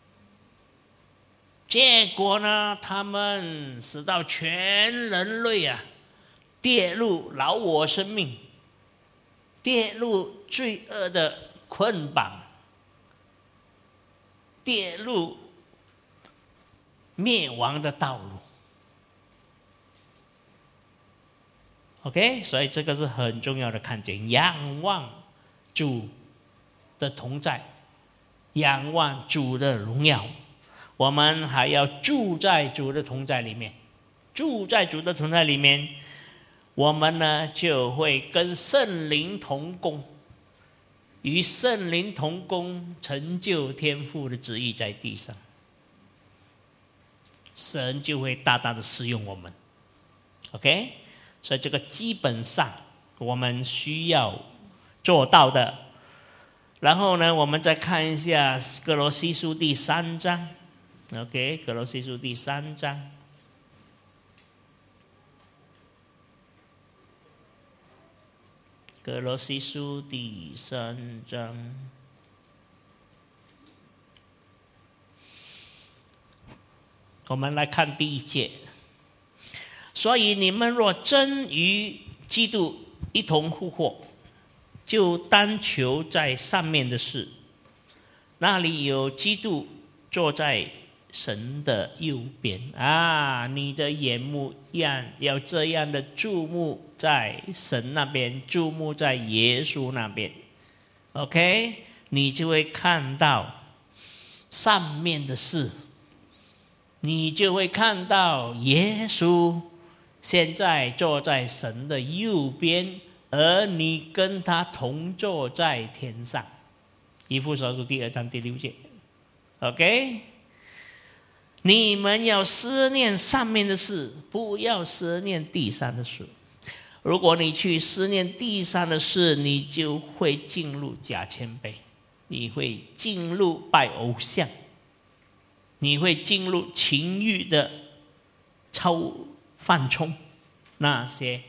结果呢，他们使到全人类啊跌入老我生命，跌入罪恶的捆绑，跌入灭亡的道路。OK， 所以这个是很重要的看见，仰望主的同在，仰望主的荣耀。我们还要住在主的同在里面，住在主的同在里面，我们呢就会跟圣灵同工，与圣灵同工，成就天父的旨意在地上。神就会大大的使用我们。 OK， 所以这个基本上我们需要做到的。然后呢，我们再看一下歌罗西书第3章。 OK， 歌罗西书第3章。歌罗西书第3章。我们来看第1节。所以你们若真与基督一同复活，就当求在上面的事，那里有基督坐在神的右边啊！你的眼目要这样的注目在神那边，注目在耶稣那边。 OK， 你就会看到上面的事，你就会看到耶稣现在坐在神的右边，而你跟他同坐在天上。以弗所书第2章第6节。 OK， 你们要思念上面的事，不要思念地上的事。如果你去思念地上的事，你就会进入假谦卑，你会进入拜偶像，你会进入情欲的犯冲那些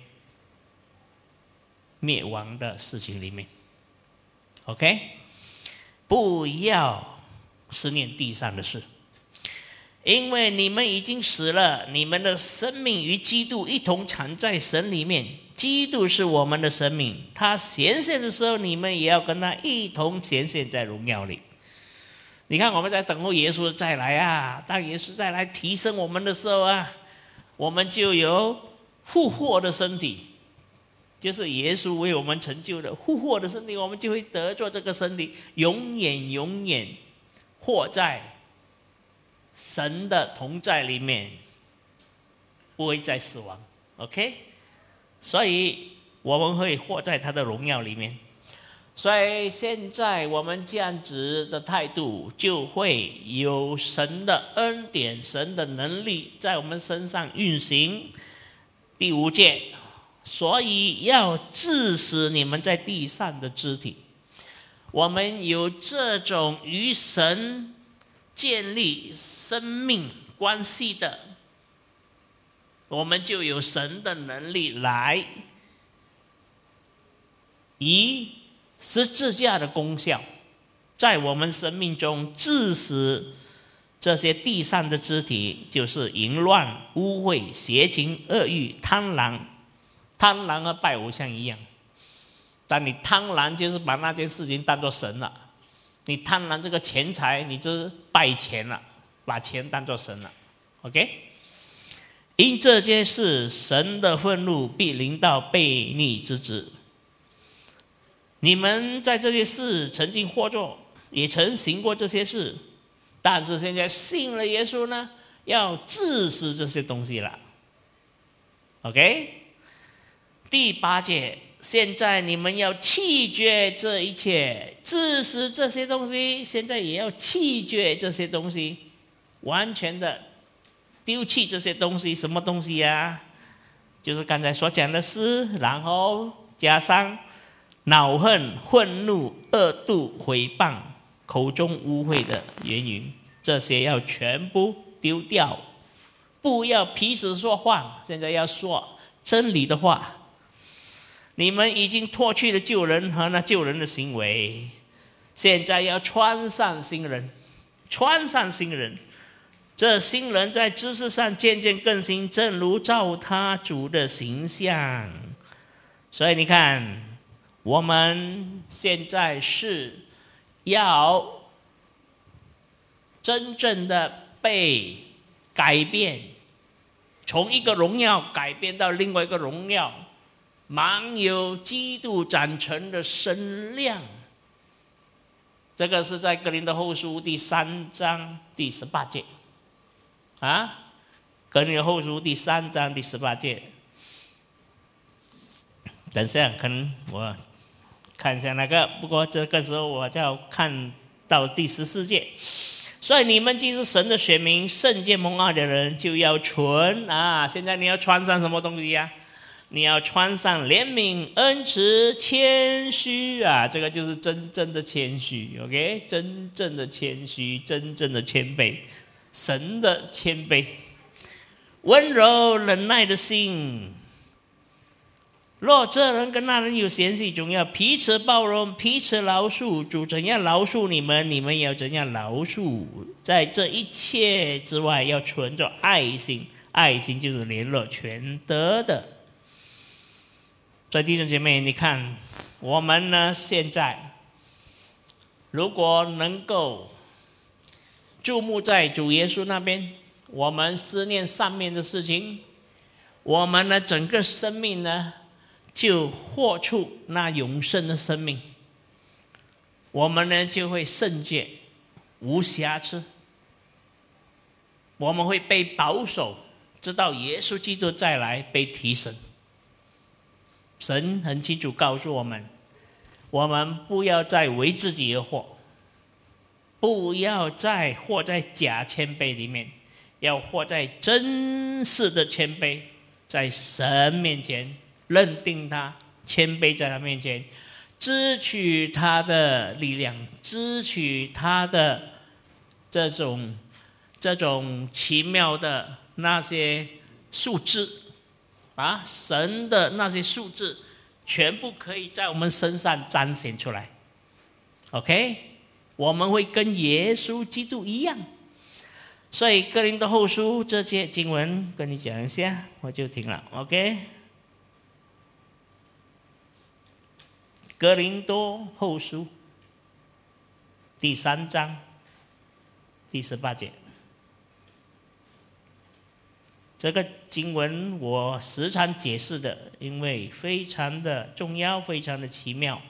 灭亡的事情里面。 OK， 不要思念地上的事，因为你们已经死了，你们的生命与基督一同藏在神里面。基督是我们的生命，他显现的时候，你们也要跟他一同显现在荣耀里。 你看我们在等候耶稣再来啊，当耶稣再来提升我们的时候啊，我们就有复活的身体，就是耶稣为我们成就的复活的身体，我们就会得着这个身体，永远活在神的同在里面，不会再死亡。 OK， 所以我们会活在他的荣耀里面。所以现在我们这样子的态度，就会有神的恩典、神的能力在我们身上运行。第5节，所以要治死你们在地上的肢体。我们有这种与神建立生命关系的，我们就有神的能力来以十字架的功效，在我们生命中治死这些地上的肢体，就是淫乱、污秽、邪情、恶欲、贪婪。贪婪和拜偶像一样，但你贪婪就是把那件事情当作神了，你贪婪这个钱财，你就是拜钱了，把钱当作神了。 OK， 因这件事，神的愤怒必临到悖逆之子。你们在这些事曾经活着，也曾行过这些事，但是现在信了耶稣呢，要治死这些东西了。 OK， 第8节，现在你们要弃绝这一切，治死这些东西，现在也要弃绝这些东西，完全的丢弃这些东西。什么东西呀？就是刚才所讲的事，然后加上恼恨、愤怒、恶毒、毁谤、口中污秽的言语，这些要全部丢掉。不要彼此说谎，现在要说真理的话。你们已经脱去了旧人和那旧人的行为，现在要穿上新人。穿上新人，这新人在知识上渐渐更新，正如照他主的形象。所以你看，我们现在是要真正的被改变，从一个荣耀改变到另外一个荣耀，满有基督长成的身量。这个是在哥林多后书第3章第18节啊，哥林多后书第3章第18节。等一下，可能我看一下那个，不过这个时候我就要看到第14节。所以你们既是神的选民，圣洁蒙爱的人，就要存啊！现在你要穿上什么东西呀？你要穿上怜悯、恩慈、谦虚啊！这个就是真正的谦虚 ，OK？ 真正的谦虚，真正的谦卑，神的谦卑，温柔忍耐的心。若这人跟那人有嫌隙，总要彼此包容，彼此饶恕。主怎样饶恕你们，你们也要怎样饶恕。在这一切之外，要存着爱心，爱心就是联络全德的。所以弟兄姐妹，你看我们呢，现在如果能够注目在主耶稣那边，我们思念上面的事情，我们的整个生命呢，就活出那永生的生命，我们呢就会圣洁无瑕疵，我们会被保守，直到耶稣基督再来被提升。神很清楚告诉我们，我们不要再为自己而活，不要再活在假谦卑里面，要活在真实的谦卑，在神面前认定他，谦卑在他面前，支取他的力量，支取他的这种奇妙的那些数字啊，神的那些数字全部可以在我们身上彰显出来。 OK， 我们会跟耶稣基督一样。所以哥林多后书这节经文跟你讲一下，我就停了。 OK，哥林多后书第3章第18节。这个经文我时常解释的，因为非常的重要，非常的奇妙。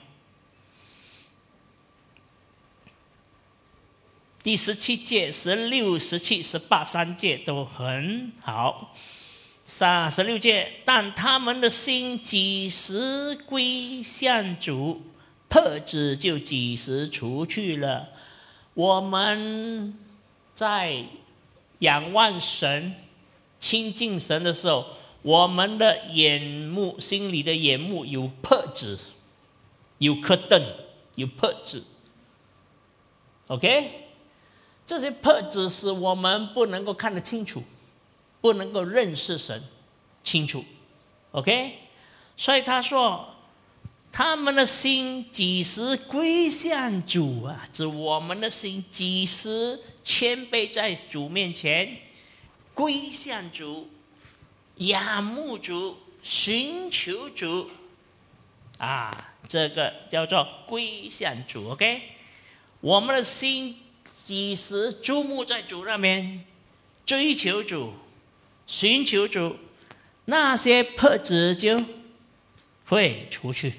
第17节、16、17、18、3节都很好。16节，但他们的心几时归向主，破纸就几时除去了。我们在仰望神、亲近神的时候，我们的眼目、心里的眼目有破纸，有刻灯，有破纸。OK， 这些破纸使我们不能够看得清楚，不能够认识神清楚。OK， 所以他说，他们的心几时归向主啊？指我们的心几时谦卑在主面前，归向主，仰慕主，寻求主啊，这个叫做归向主。 OK， 我们的心几时注目在主那边，追求主，寻求主，那些破纸就会除去。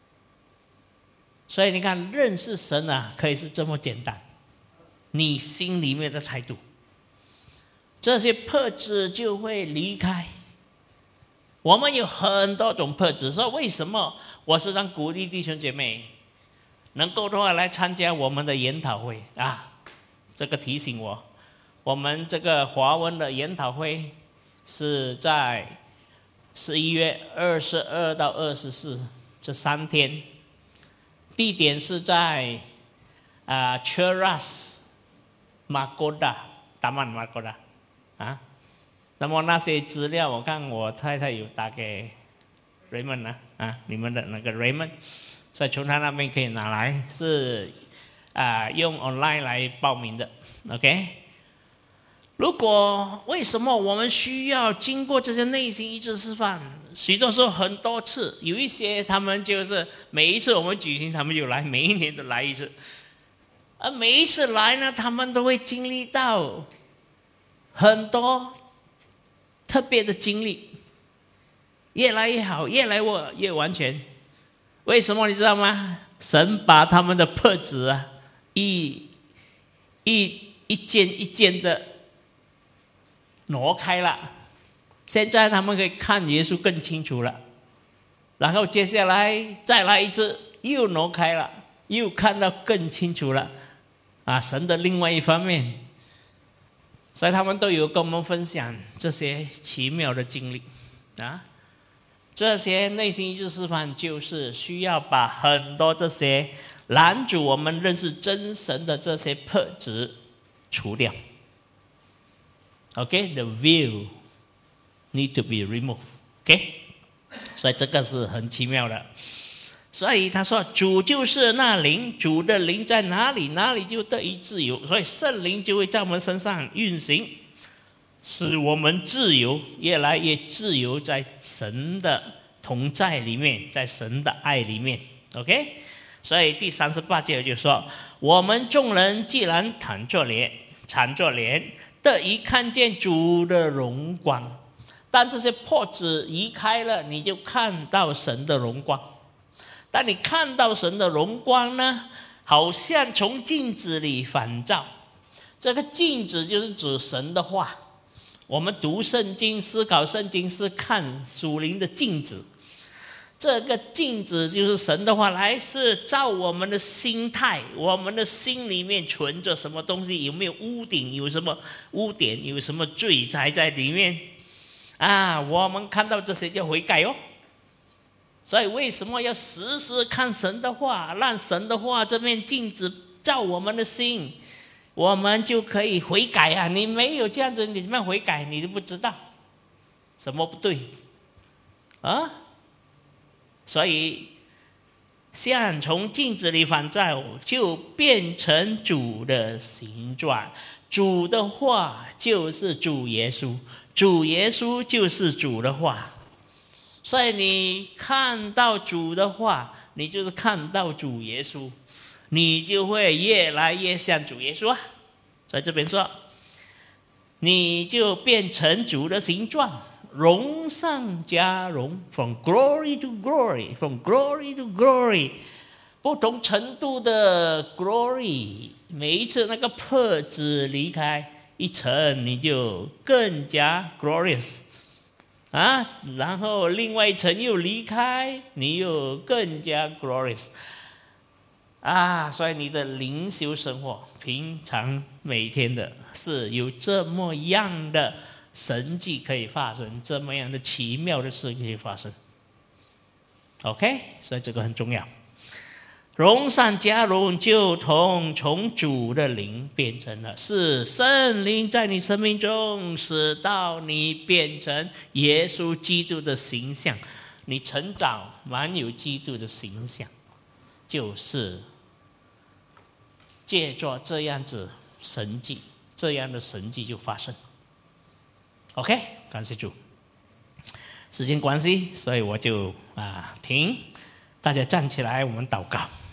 所以你看，认识神啊，可以是这么简单，你心里面的态度，这些破纸就会离开。我们有很多种破纸，所以为什么我时常鼓励弟兄姐妹能够的话来参加我们的研讨会啊？这个提醒我们这个华文的研讨会是在11月22到24这3天，地点是在Cheras Magoda Taman Magoda 啊。那么那些资料，我看我太太有打给 Raymond 你们的那个 Raymond， 所以从他那边可以拿来，是用 online 来报名的。OK， 如果为什么我们需要经过这些内心医治示范？许多时候很多次，有一些他们就是每一次我们举行，他们就来，每一年都来一次。而每一次来呢，他们都会经历到很多特别的经历，越来越好，越来越完全。为什么你知道吗？神把他们的破纸啊，一件一件的挪开了，现在他们可以看耶稣更清楚了。然后接下来再来一次，又挪开了，又看到更清楚了神的另外一方面。所以他们都有跟我们分享这些奇妙的经历这些内心医治示范就是需要把很多这些拦阻我们认识真神的这些破纸除掉。 OK， the veil need to be removed。 OK， 所以这个是很奇妙的。所以他说主就是那灵，主的灵在哪里，哪里就得以自由。所以圣灵就会在我们身上运行，使我们自由，越来越自由，在神的同在里面，在神的爱里面。 OK， 所以第38节就说，我们众人既然敞着脸得以看见主的荣光。当这些破纸移开了，你就看到神的荣光。当你看到神的荣光呢，好像从镜子里反照。这个镜子就是指神的话。我们读圣经、思考圣经是看属灵的镜子，这个镜子就是神的话，来是照我们的心态，我们的心里面存着什么东西，有没有污点，有什么污点，有什么罪才在里面我们看到这些就悔改所以为什么要时时看神的话，让神的话这面镜子照我们的心，我们就可以悔改你没有这样子，你怎么悔改？你都不知道什么不对所以像从镜子里反照，就变成主的形状。主的话就是主耶稣，主耶稣就是主的话。所以你看到主的话，你就是看到主耶稣，你就会越来越像主耶稣在这边说，你就变成主的形状，荣上加荣 ，from glory to glory，from glory to glory， 不同程度的 glory， 每一次那个破纸离开一层，你就更加 glorious 啊，然后另外一层又离开，你又更加 glorious 啊，所以你的灵修生活，平常每天的是有这么样的神迹可以发生，这么样的奇妙的事可以发生。OK， 所以这个很重要。荣上加荣，就从主的灵变成了，是圣灵在你生命中，使到你变成耶稣基督的形象，你成长满有基督的形象，就是借着这样子神迹，这样的神迹就发生。OK， 感谢主。时间关系，所以我就停。大家站起来，我们祷告。